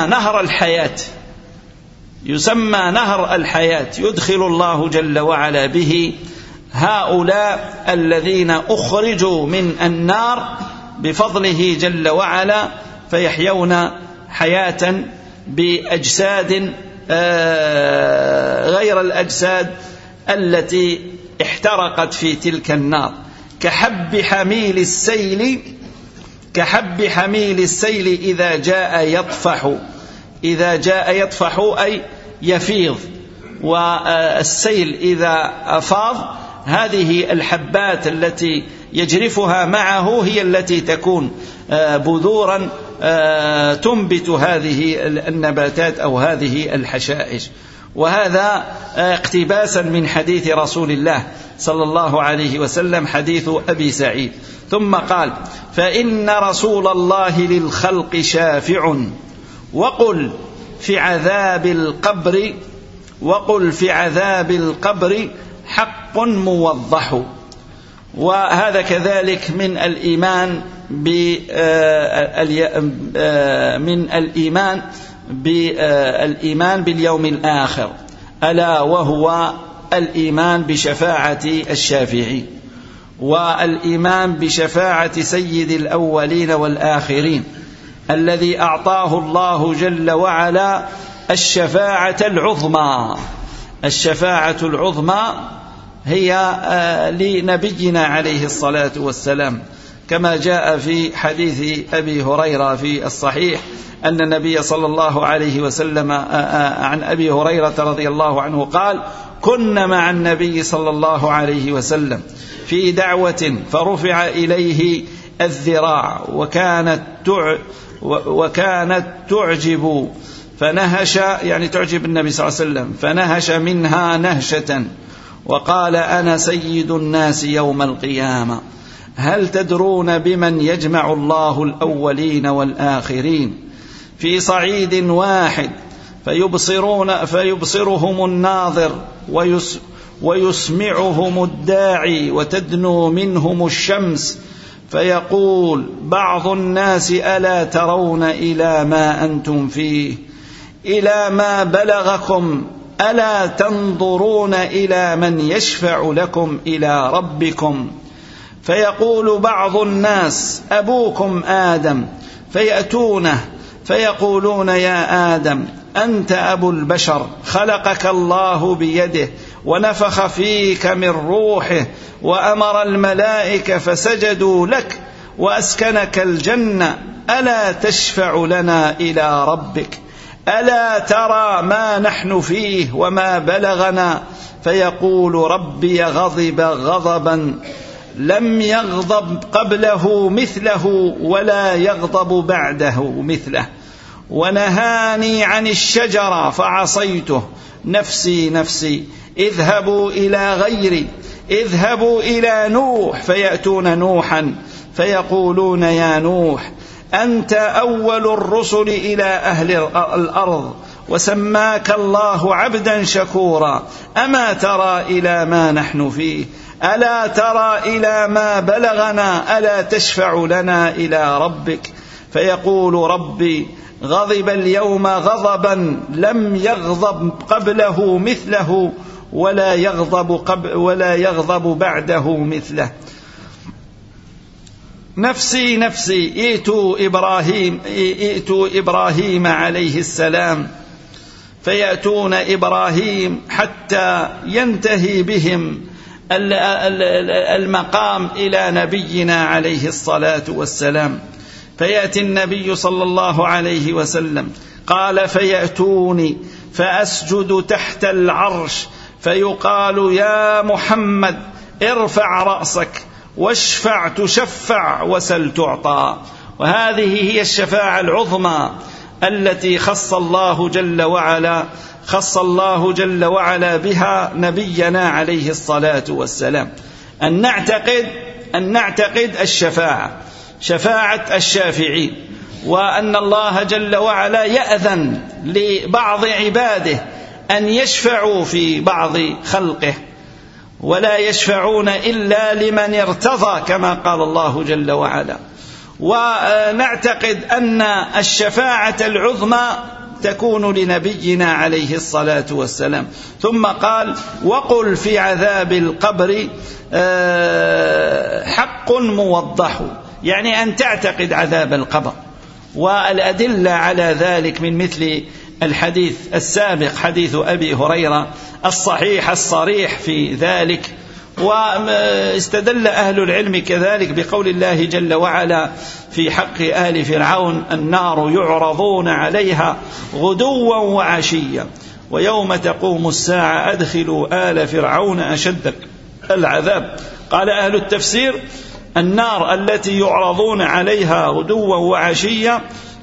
نهر الحياة، يدخل الله جل وعلا به هؤلاء الذين أخرجوا من النار بفضله جل وعلا، فيحيون حياة بأجساد غير الأجساد التي احترقت في تلك النار. كحب حميل السيل إذا جاء يطفح أي يفيض. والسيل إذا أفاض هذه الحبات التي يجرفها معه هي التي تكون بذورا تنبت هذه النباتات أو هذه الحشائش. وهذا اقتباسا من حديث رسول الله صلى الله عليه وسلم، حديث أبي سعيد. ثم قال فإن رسول الله للخلق شافع وقل في عذاب القبر حق موضح. وهذا كذلك من الإيمان باليوم الآخر، ألا وهو الإيمان بشفاعة الشافعين، والإيمان بشفاعة سيد الأولين والآخرين الذي أعطاه الله جل وعلا الشفاعة العظمى هي لنبينا عليه الصلاة والسلام، كما جاء في حديث أبي هريرة في الصحيح أن النبي صلى الله عليه وسلم عن أبي هريرة رضي الله عنه قال كن مع النبي صلى الله عليه وسلم في دعوة فرفع إليه الذراع وكانت تعجب فنهش، يعني تعجب النبي صلى الله عليه وسلم، فنهش منها نهشة وقال: أنا سيد الناس يوم القيامة. هل تدرون بمن يجمع الله الأولين والآخرين في صعيد واحد فيبصرهم الناظر ويسمعهم الداعي وتدنو منهم الشمس، فيقول بعض الناس: ألا ترون إلى ما أنتم فيه، إلى ما بلغكم، ألا تنظرون إلى من يشفع لكم إلى ربكم؟ فيقول بعض الناس: أبوكم آدم، فيأتونه فيقولون: يا آدم، أنت أبو البشر، خلقك الله بيده ونفخ فيك من روحه وأمر الملائكة فسجدوا لك وأسكنك الجنة، ألا تشفع لنا إلى ربك؟ ألا ترى ما نحن فيه وما بلغنا؟ فيقول: ربي غضب غضبا لم يغضب قبله مثله ولا يغضب بعده مثله، ونهاني عن الشجرة فعصيته، نفسي نفسي، اذهبوا إلى غيري، اذهبوا إلى نوح، فيأتون نوحا فيقولون: يا نوح، أنت أول الرسل إلى أهل الأرض، وسماك الله عبدا شكورا، أما ترى إلى ما نحن فيه؟ ألا ترى إلى ما بلغنا؟ ألا تشفع لنا إلى ربك؟ فيقول: ربي غضب اليوم غضبا لم يغضب قبله مثله ولا يغضب بعده مثله، نفسي نفسي، ائتوا إبراهيم عليه السلام، فيأتون إبراهيم حتى ينتهي بهم المقام إلى نبينا عليه الصلاة والسلام، فيأتي النبي صلى الله عليه وسلم، قال: فيأتوني فأسجد تحت العرش، فيقال: يا محمد، ارفع رأسك واشفع تشفع وسل تعطى. وهذه هي الشفاعة العظمى التي خص الله جل وعلا بها نبينا عليه الصلاة والسلام. أن نعتقد شفاعة الشافعين، وأن الله جل وعلا يأذن لبعض عباده أن يشفعوا في بعض خلقه، ولا يشفعون إلا لمن ارتضى كما قال الله جل وعلا. ونعتقد أن الشفاعة العظمى تكون لنبينا عليه الصلاة والسلام. ثم قال: وقل في عذاب القبر حق موضح، يعني أن تعتقد عذاب القبر. والأدلة على ذلك من مثل الحديث السابق، حديث أبي هريرة الصحيح الصريح في ذلك. واستدل أهل العلم كذلك بقول الله جل وعلا في حق آل فرعون: النار يعرضون عليها غدوا وعشيا ويوم تقوم الساعة أدخلوا آل فرعون أشد العذاب. قال أهل التفسير: النار التي يعرضون عليها غدوا وعشيا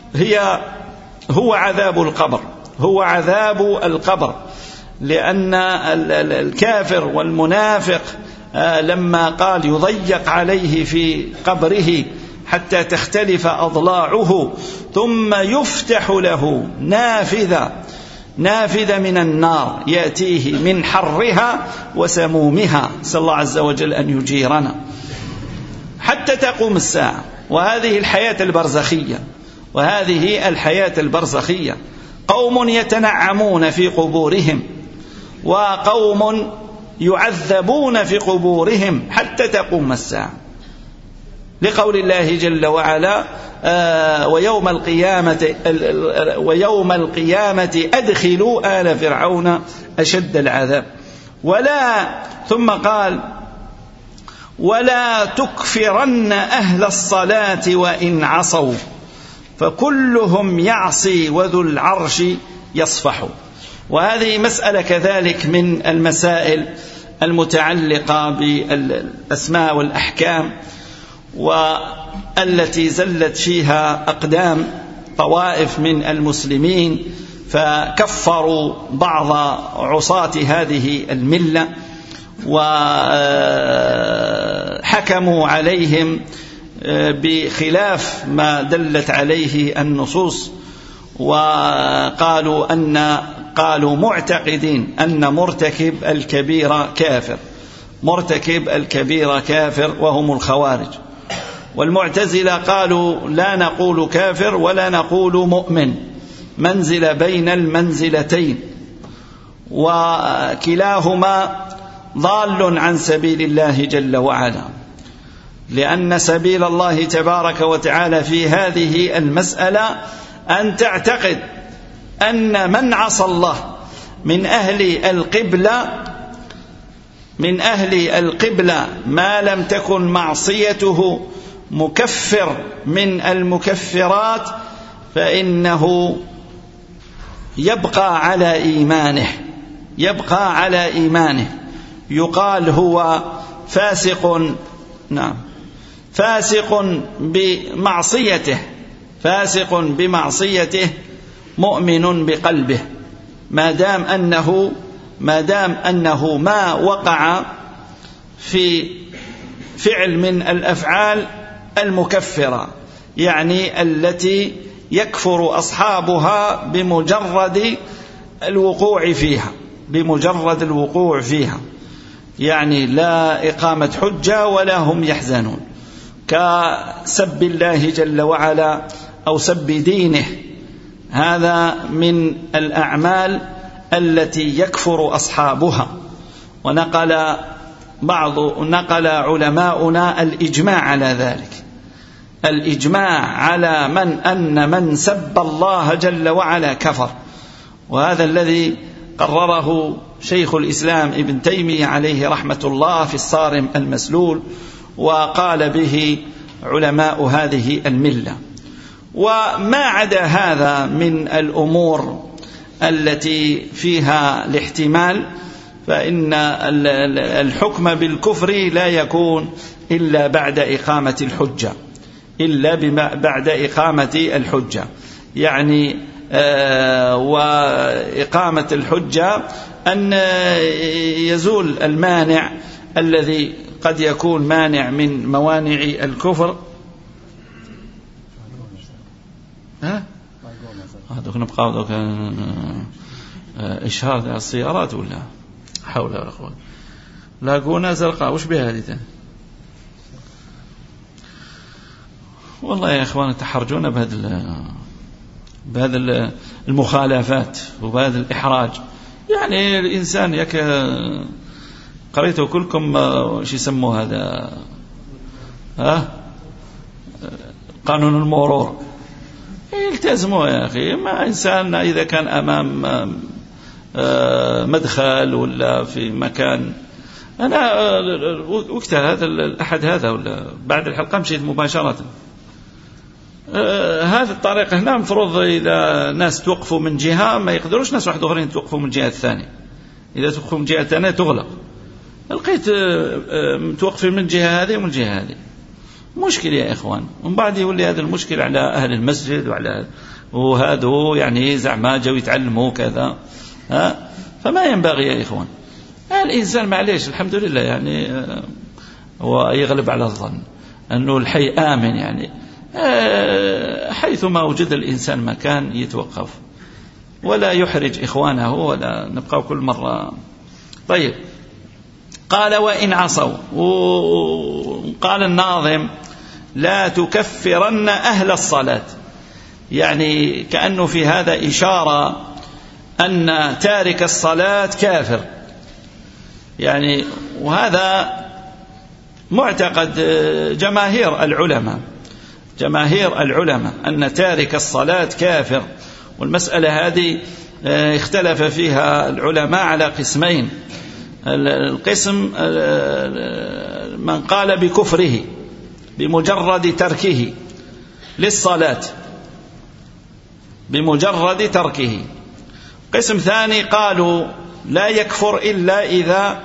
هو عذاب القبر، لأن الكافر والمنافق لما قال يضيق عليه في قبره حتى تختلف أضلاعه ثم يفتح له نافذة من النار يأتيه من حرها وسمومها، نسأل الله عز وجل أن يجيرنا حتى تقوم الساعة. وهذه الحياة البرزخية، قوم يتنعمون في قبورهم وقوم يعذبون في قبورهم حتى تقوم الساعة، لقول الله جل وعلا: ويوم القيامة أدخلوا آل فرعون أشد العذاب. ثم قال: ولا تكفرن أهل الصلاة وإن عصوا فكلهم يعصي وذو العرش يصفح. وهذه مسألة كذلك من المسائل المتعلقة بالأسماء والأحكام، والتي زلت فيها أقدام طوائف من المسلمين فكفروا بعض عصاة هذه الملة وحكموا عليهم بخلاف ما دلت عليه النصوص، قالوا معتقدين أن مرتكب الكبيرة كافر، مرتكب الكبيرة كافر، وهم الخوارج. والمعتزلة قالوا لا نقول كافر ولا نقول مؤمن، منزل بين المنزلتين، وكلاهما ضال عن سبيل الله جل وعلا، لأن سبيل الله تبارك وتعالى في هذه المسألة أن تعتقد أن من عصى الله من أهل القبلة ما لم تكن معصيته مكفر من المكفرات فإنه يبقى على إيمانه، يقال هو فاسق، نعم، فاسق بمعصيته مؤمن بقلبه، ما دام أنه ما وقع في فعل من الأفعال المكفرة، يعني التي يكفر أصحابها بمجرد الوقوع فيها، يعني لا إقامة حجة ولا هم يحزنون، كسب الله جل وعلا أو سب دينه. هذا من الأعمال التي يكفر أصحابها. ونقل علماؤنا الإجماع على ذلك، الإجماع على أن من سب الله جل وعلا كفر، وهذا الذي قرره شيخ الإسلام ابن تيمية عليه رحمة الله في الصارم المسلول، وقال به علماء هذه الملة. وما عدا هذا من الأمور التي فيها الاحتمال، فإن الحكم بالكفر لا يكون إلا بعد إقامة الحجة، يعني وإقامة الحجة أن يزول المانع الذي قد يكون مانع من موانع الكفر. دوك نبقى دوك إشهار السيارات ولا حول ولا قوة. لاقونا زرقاء وش بها هذه؟ والله يا إخوان تحرجون بهذا المخالفات وبهذا الإحراج. يعني الإنسان قريته كلكم شو يسموه هذا قانون المرور، يلتزموا يا أخي. ما إنسان إذا كان أمام مدخل ولا في مكان، أنا وقتها هذا الأحد هذا ولا بعد الحلقة مشيت مباشرة. هذه الطريقة هنا مفروض إذا ناس توقفوا من جهة ما يقدروش ناس واحد آخرين توقفوا من جهة الثانية، إذا توقفوا من جهة الثانية تغلق. لقيت توقفين من جهة هذه ومن جهة هذه، مشكلة يا إخوان. ومن بعد يولي هذا المشكل على أهل المسجد وهذا يعني زعما جاوا يتعلموا كذا. فما ينبغي يا إخوان. الإنسان معليش الحمد لله يعني هو يغلب على الظن أنه الحي آمن، يعني حيثما وجد الإنسان مكان يتوقف ولا يحرج إخوانه ولا نبقى كل مرة. طيب، قال وإن عصوا، وقال الناظم لا تكفرن أهل الصلاة، يعني كأنه في هذا إشارة أن تارك الصلاة كافر، يعني وهذا معتقد جماهير العلماء أن تارك الصلاة كافر. والمسألة هذه اختلف فيها العلماء على قسمين. القسم من قال بكفره بمجرد تركه للصلاة، بمجرد تركه، قسم ثاني قالوا لا يكفر إلا إذا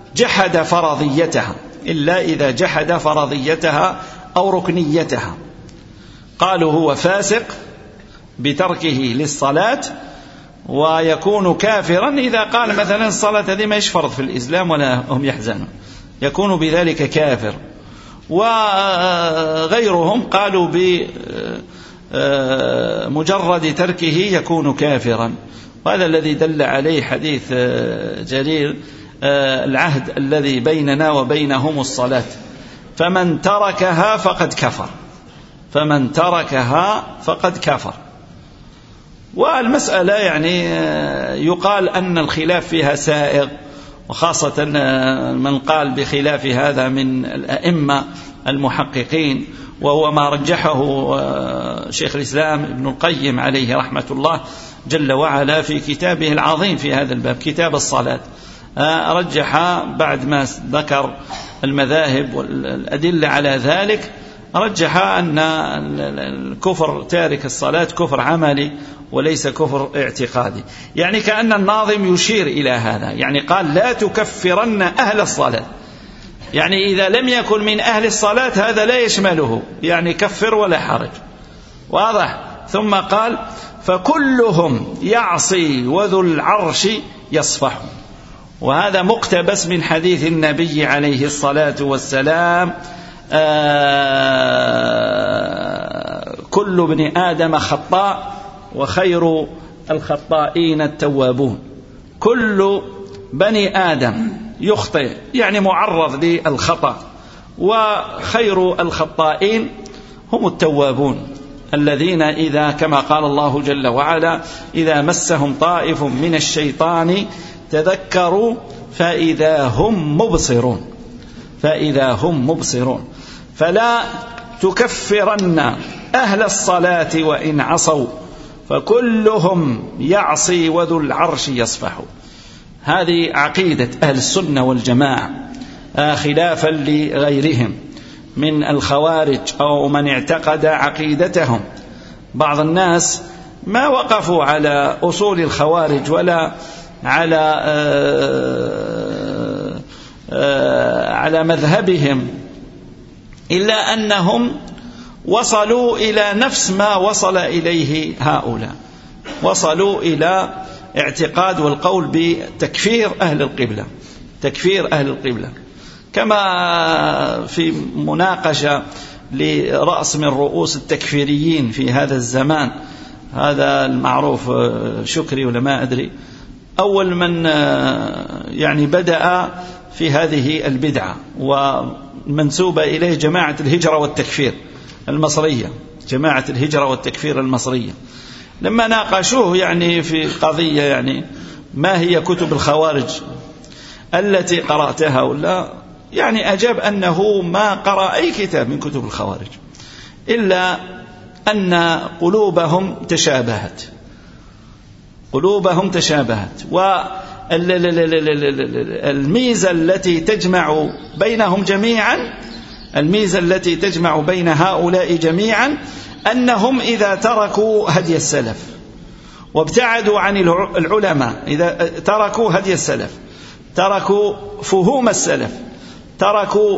جحد فرضيتها أو ركنيتها. قالوا هو فاسق بتركه للصلاة، ويكون كافرا إذا قال مثلا الصلاة هذه ما يشفرض في الإسلام ولا هم يحزنون، يكون بذلك كافر. وغيرهم قالوا بمجرد تركه يكون كافرا، وهذا الذي دل عليه حديث جرير: العهد الذي بيننا وبينهم الصلاة، فمن تركها فقد كفر. والمسألة يعني يقال أن الخلاف فيها سائغ، وخاصة من قال بخلاف هذا من الأئمة المحققين، وهو ما رجحه شيخ الإسلام ابن القيم عليه رحمة الله جل وعلا في كتابه العظيم في هذا الباب، كتاب الصلاة. رجح بعد ما ذكر المذاهب والأدلة على ذلك، رجح أن الكفر تارك الصلاة كفر عملي وليس كفر اعتقادي. يعني كأن الناظم يشير إلى هذا، يعني قال لا تكفرن أهل الصلاة، يعني إذا لم يكن من أهل الصلاة هذا لا يشمله، يعني كفر ولا حرج، واضح. ثم قال فكلهم يعصي وذو العرش يصفح، وهذا مقتبس من حديث النبي عليه الصلاة والسلام: كل ابن آدم خطاء وخير الخطائين التوابون. كل بني آدم يخطئ، يعني معرض للخطأ، وخير الخطائين هم التوابون الذين إذا كما قال الله جل وعلا: إذا مسهم طائف من الشيطان تذكروا فإذا هم مبصرون. فلا تكفرن أهل الصلاة وإن عصوا فكلهم يعصي وذو العرش يصفح. هذه عقيدة أهل السنة والجماعة، خلافا لغيرهم من الخوارج أو من اعتقد عقيدتهم. بعض الناس ما وقفوا على أصول الخوارج ولا على مذهبهم، إلا أنهم وصلوا إلى نفس ما وصل إليه هؤلاء، وصلوا إلى اعتقاد والقول بتكفير أهل القبلة، كما في مناقشة لرأس من رؤوس التكفيريين في هذا الزمان، هذا المعروف شكري ولا ما أدري، أول من يعني بدأ في هذه البدعة ومنسوبة إليه جماعة الهجرة والتكفير المصرية، لما ناقشوه يعني في قضية يعني ما هي كتب الخوارج التي قرأتها ولا، يعني أجاب أنه ما قرأ أي كتاب من كتب الخوارج، إلا أن قلوبهم تشابهت، والميزة التي تجمع بينهم جميعا، الميزة التي تجمع بين هؤلاء جميعا أنهم إذا تركوا هدي السلف وابتعدوا عن العلماء، إذا تركوا هدي السلف، تركوا فهوم السلف، تركوا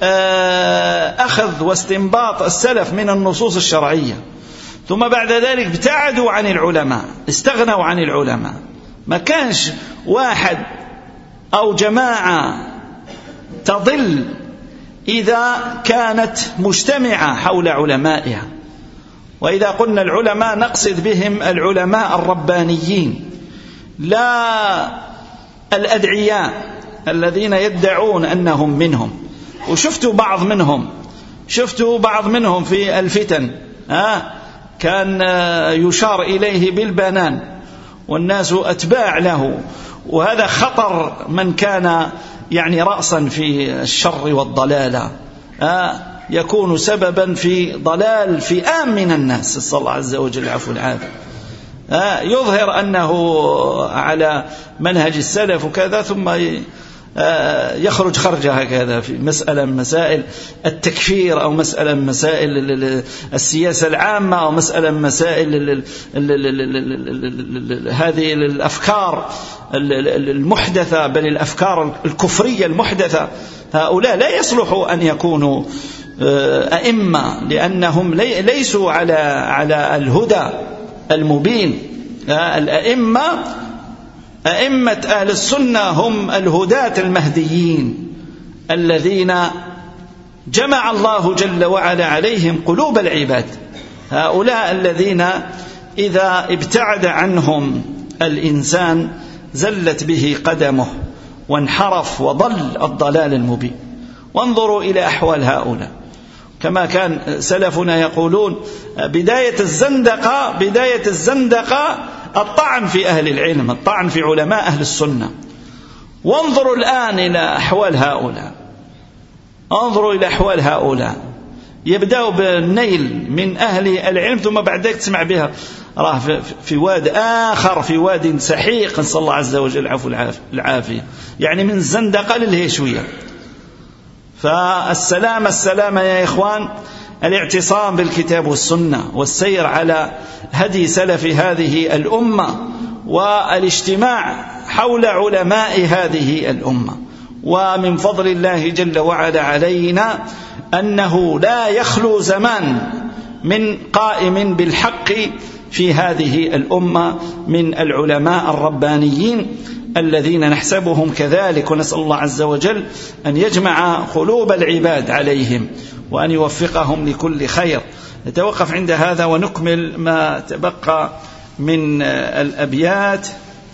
أخذ واستنباط السلف من النصوص الشرعية، ثم بعد ذلك ابتعدوا عن العلماء، استغنوا عن العلماء، ما كانش واحد أو جماعة تضل إذا كانت مجتمعة حول علمائها. وإذا قلنا العلماء نقصد بهم العلماء الربانيين، لا الأدعياء الذين يدعون أنهم منهم. وشفتوا بعض منهم في الفتن كان يشار إليه بالبنان والناس أتباع له، وهذا خطر من كان يعني رأسا في الشر والضلالة، يكون سببا في ضلال فئام من الناس، نسأل الله عز وجل العفو والعافية، يظهر أنه على منهج السلف وكذا، ثم يخرج خرجة هكذا في مسألة من مسائل التكفير أو مسألة من مسائل السياسة العامة أو مسألة من مسائل هذه الأفكار المحدثة، بل الأفكار الكفرية المحدثة. هؤلاء لا يصلح أن يكونوا أئمة، لأنهم ليسوا على الهدى المبين. أئمة أهل السنة هم الهداة المهديين الذين جمع الله جل وعلا عليهم قلوب العباد. هؤلاء الذين إذا ابتعد عنهم الإنسان زلت به قدمه وانحرف وضل الضلال المبين. وانظروا إلى أحوال هؤلاء، كما كان سلفنا يقولون بداية الزندقة الطعن في أهل العلم، الطعن في علماء أهل السنة. وانظروا الآن إلى أحوال هؤلاء، انظروا إلى أحوال هؤلاء، يبدأوا بالنيل من أهل العلم ثم بعد ذلك تسمع بها راه في واد آخر، في واد سحيق، نسأل الله عز وجل العفو والعافية، يعني من الزندقة للهيشوية. فالسلام يا إخوان، الاعتصام بالكتاب والسنة والسير على هدي سلف هذه الأمة والاجتماع حول علماء هذه الأمة. ومن فضل الله جل وعلا علينا أنه لا يخلو زمان من قائم بالحق في هذه الأمة من العلماء الربانيين الذين نحسبهم كذلك، ونسأل الله عز وجل أن يجمع قلوب العباد عليهم وأن يوفقهم لكل خير. نتوقف عند هذا ونكمل ما تبقى من الأبيات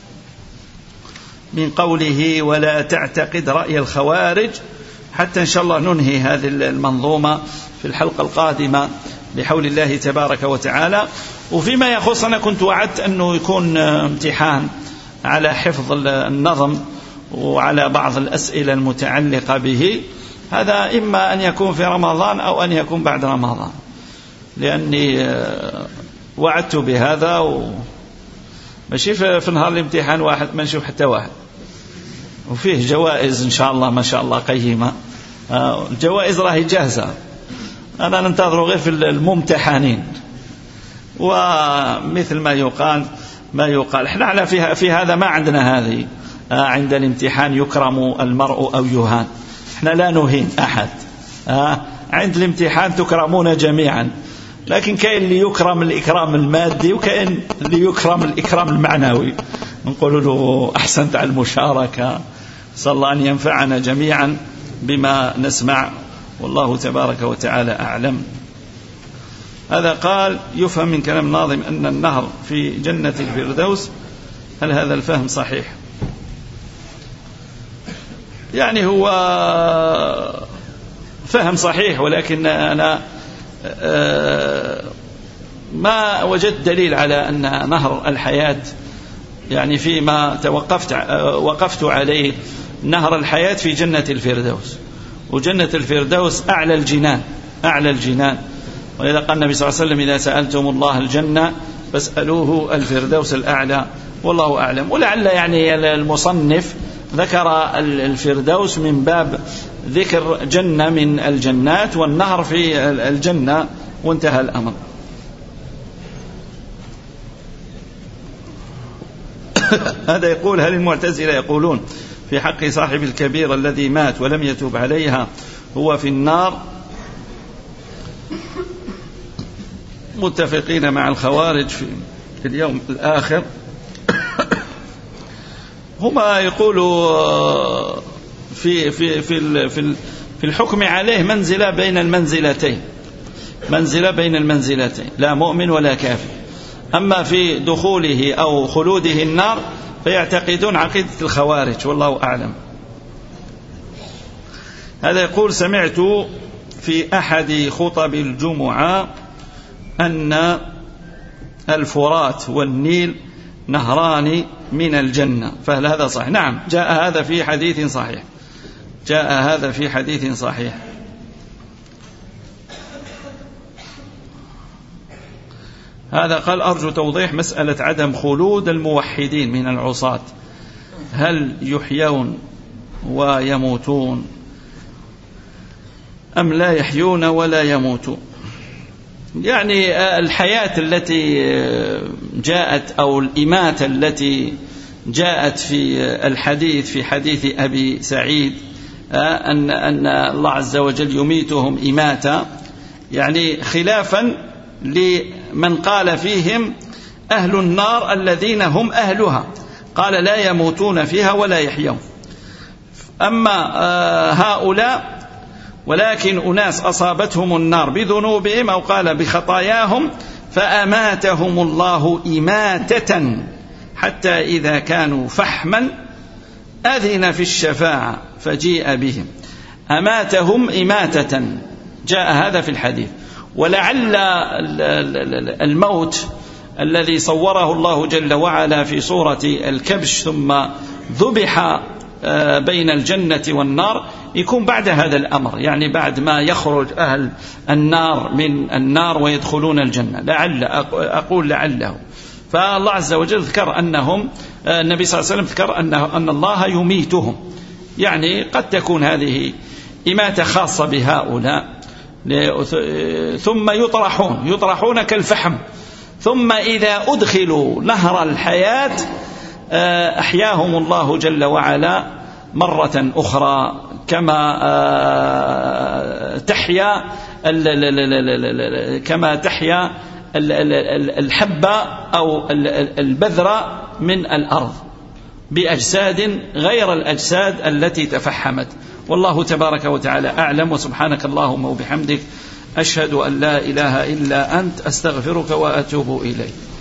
من قوله ولا تعتقد رأي الخوارج، حتى إن شاء الله ننهي هذه المنظومة في الحلقة القادمة بحول الله تبارك وتعالى. وفيما يخص، أنا كنت وعدت أنه يكون امتحان على حفظ النظم وعلى بعض الأسئلة المتعلقة به. هذا إما أن يكون في رمضان أو أن يكون بعد رمضان، لأني وعدت بهذا، ماشي في نهار الامتحان واحد ما نشوف حتى واحد. وفيه جوائز إن شاء الله ما شاء الله قيمة، الجوائز راهي جاهزة، أنا ننتظر غير في الممتحنين. ومثل ما يقال احنا على في هذا ما عندنا هذه، عند الامتحان يكرم المرء أو يهان، احنا لا نهين أحد، عند الامتحان تكرمون جميعا، لكن كاين اللي يكرم الإكرام المادي وكاين اللي يكرم الإكرام المعنوي. نقول له أحسنت على المشاركة، صلى الله أن ينفعنا جميعا بما نسمع، والله تبارك وتعالى أعلم. هذا قال يفهم من كلام الناظم أن النهر في جنة الفردوس، هل هذا الفهم صحيح؟ يعني هو فهم صحيح، ولكن أنا ما وجدت دليل على أن نهر الحياة، يعني فيما وقفت عليه، نهر الحياة في جنة الفردوس، وجنة الفردوس أعلى الجنان. ولذا قال النبي صلى الله عليه وسلم إذا سألتم الله الجنة فاسألوه الفردوس الأعلى، والله أعلم. ولعل يعني المصنف ذكر الفردوس من باب ذكر جنة من الجنات والنهر في الجنة، وانتهى الأمر. هذا يقول هل المعتزلة يقولون في حق صاحب الكبير الذي مات ولم يتوب عليها هو في النار؟ متفقين مع الخوارج في اليوم الآخر. هما يقولوا في الحكم عليه منزلة بين المنزلتين، لا مؤمن ولا كافر. أما في دخوله أو خلوده النار فيعتقدون عقيدة الخوارج، والله أعلم. هذا يقول سمعت في أحد خطب الجمعة أن الفرات والنيل نهران من الجنة، فهل هذا صحيح؟ نعم، جاء هذا في حديث صحيح. هذا قال أرجو توضيح مسألة عدم خلود الموحدين من العصاة، هل يحيون ويموتون أم لا يحيون ولا يموتون. يعني الحياة التي جاءت أو الإماتة التي جاءت في الحديث في حديث أبي سعيد أن الله عز وجل يميتهم إماتة، يعني خلافا لمن قال فيهم أهل النار الذين هم أهلها، قال لا يموتون فيها ولا يحيون. أما هؤلاء ولكن أناس أصابتهم النار بذنوبهم أو قال بخطاياهم فأماتهم الله إماتة حتى إذا كانوا فحما أذن في الشفاعة فجيء بهم. أماتهم إماتة، جاء هذا في الحديث. ولعل الموت الذي صوره الله جل وعلا في صورة الكبش ثم ذبح بين الجنة والنار يكون بعد هذا الأمر، يعني بعد ما يخرج أهل النار من النار ويدخلون الجنة، لعل أقول لعله. فالله عز وجل ذكر أنهم النبي صلى الله عليه وسلم ذكر أن الله يميتهم، يعني قد تكون هذه إماتة خاصة بهؤلاء، ثم يطرحون كالفحم، ثم إذا أدخلوا نهر الحياة أحياهم الله جل وعلا مرة أخرى كما تحيا الحبة أو البذرة من الأرض بأجساد غير الأجساد التي تفحمت. والله تبارك وتعالى أعلم، وسبحانك اللهم وبحمدك أشهد أن لا إله إلا أنت أستغفرك وأتوب إليك.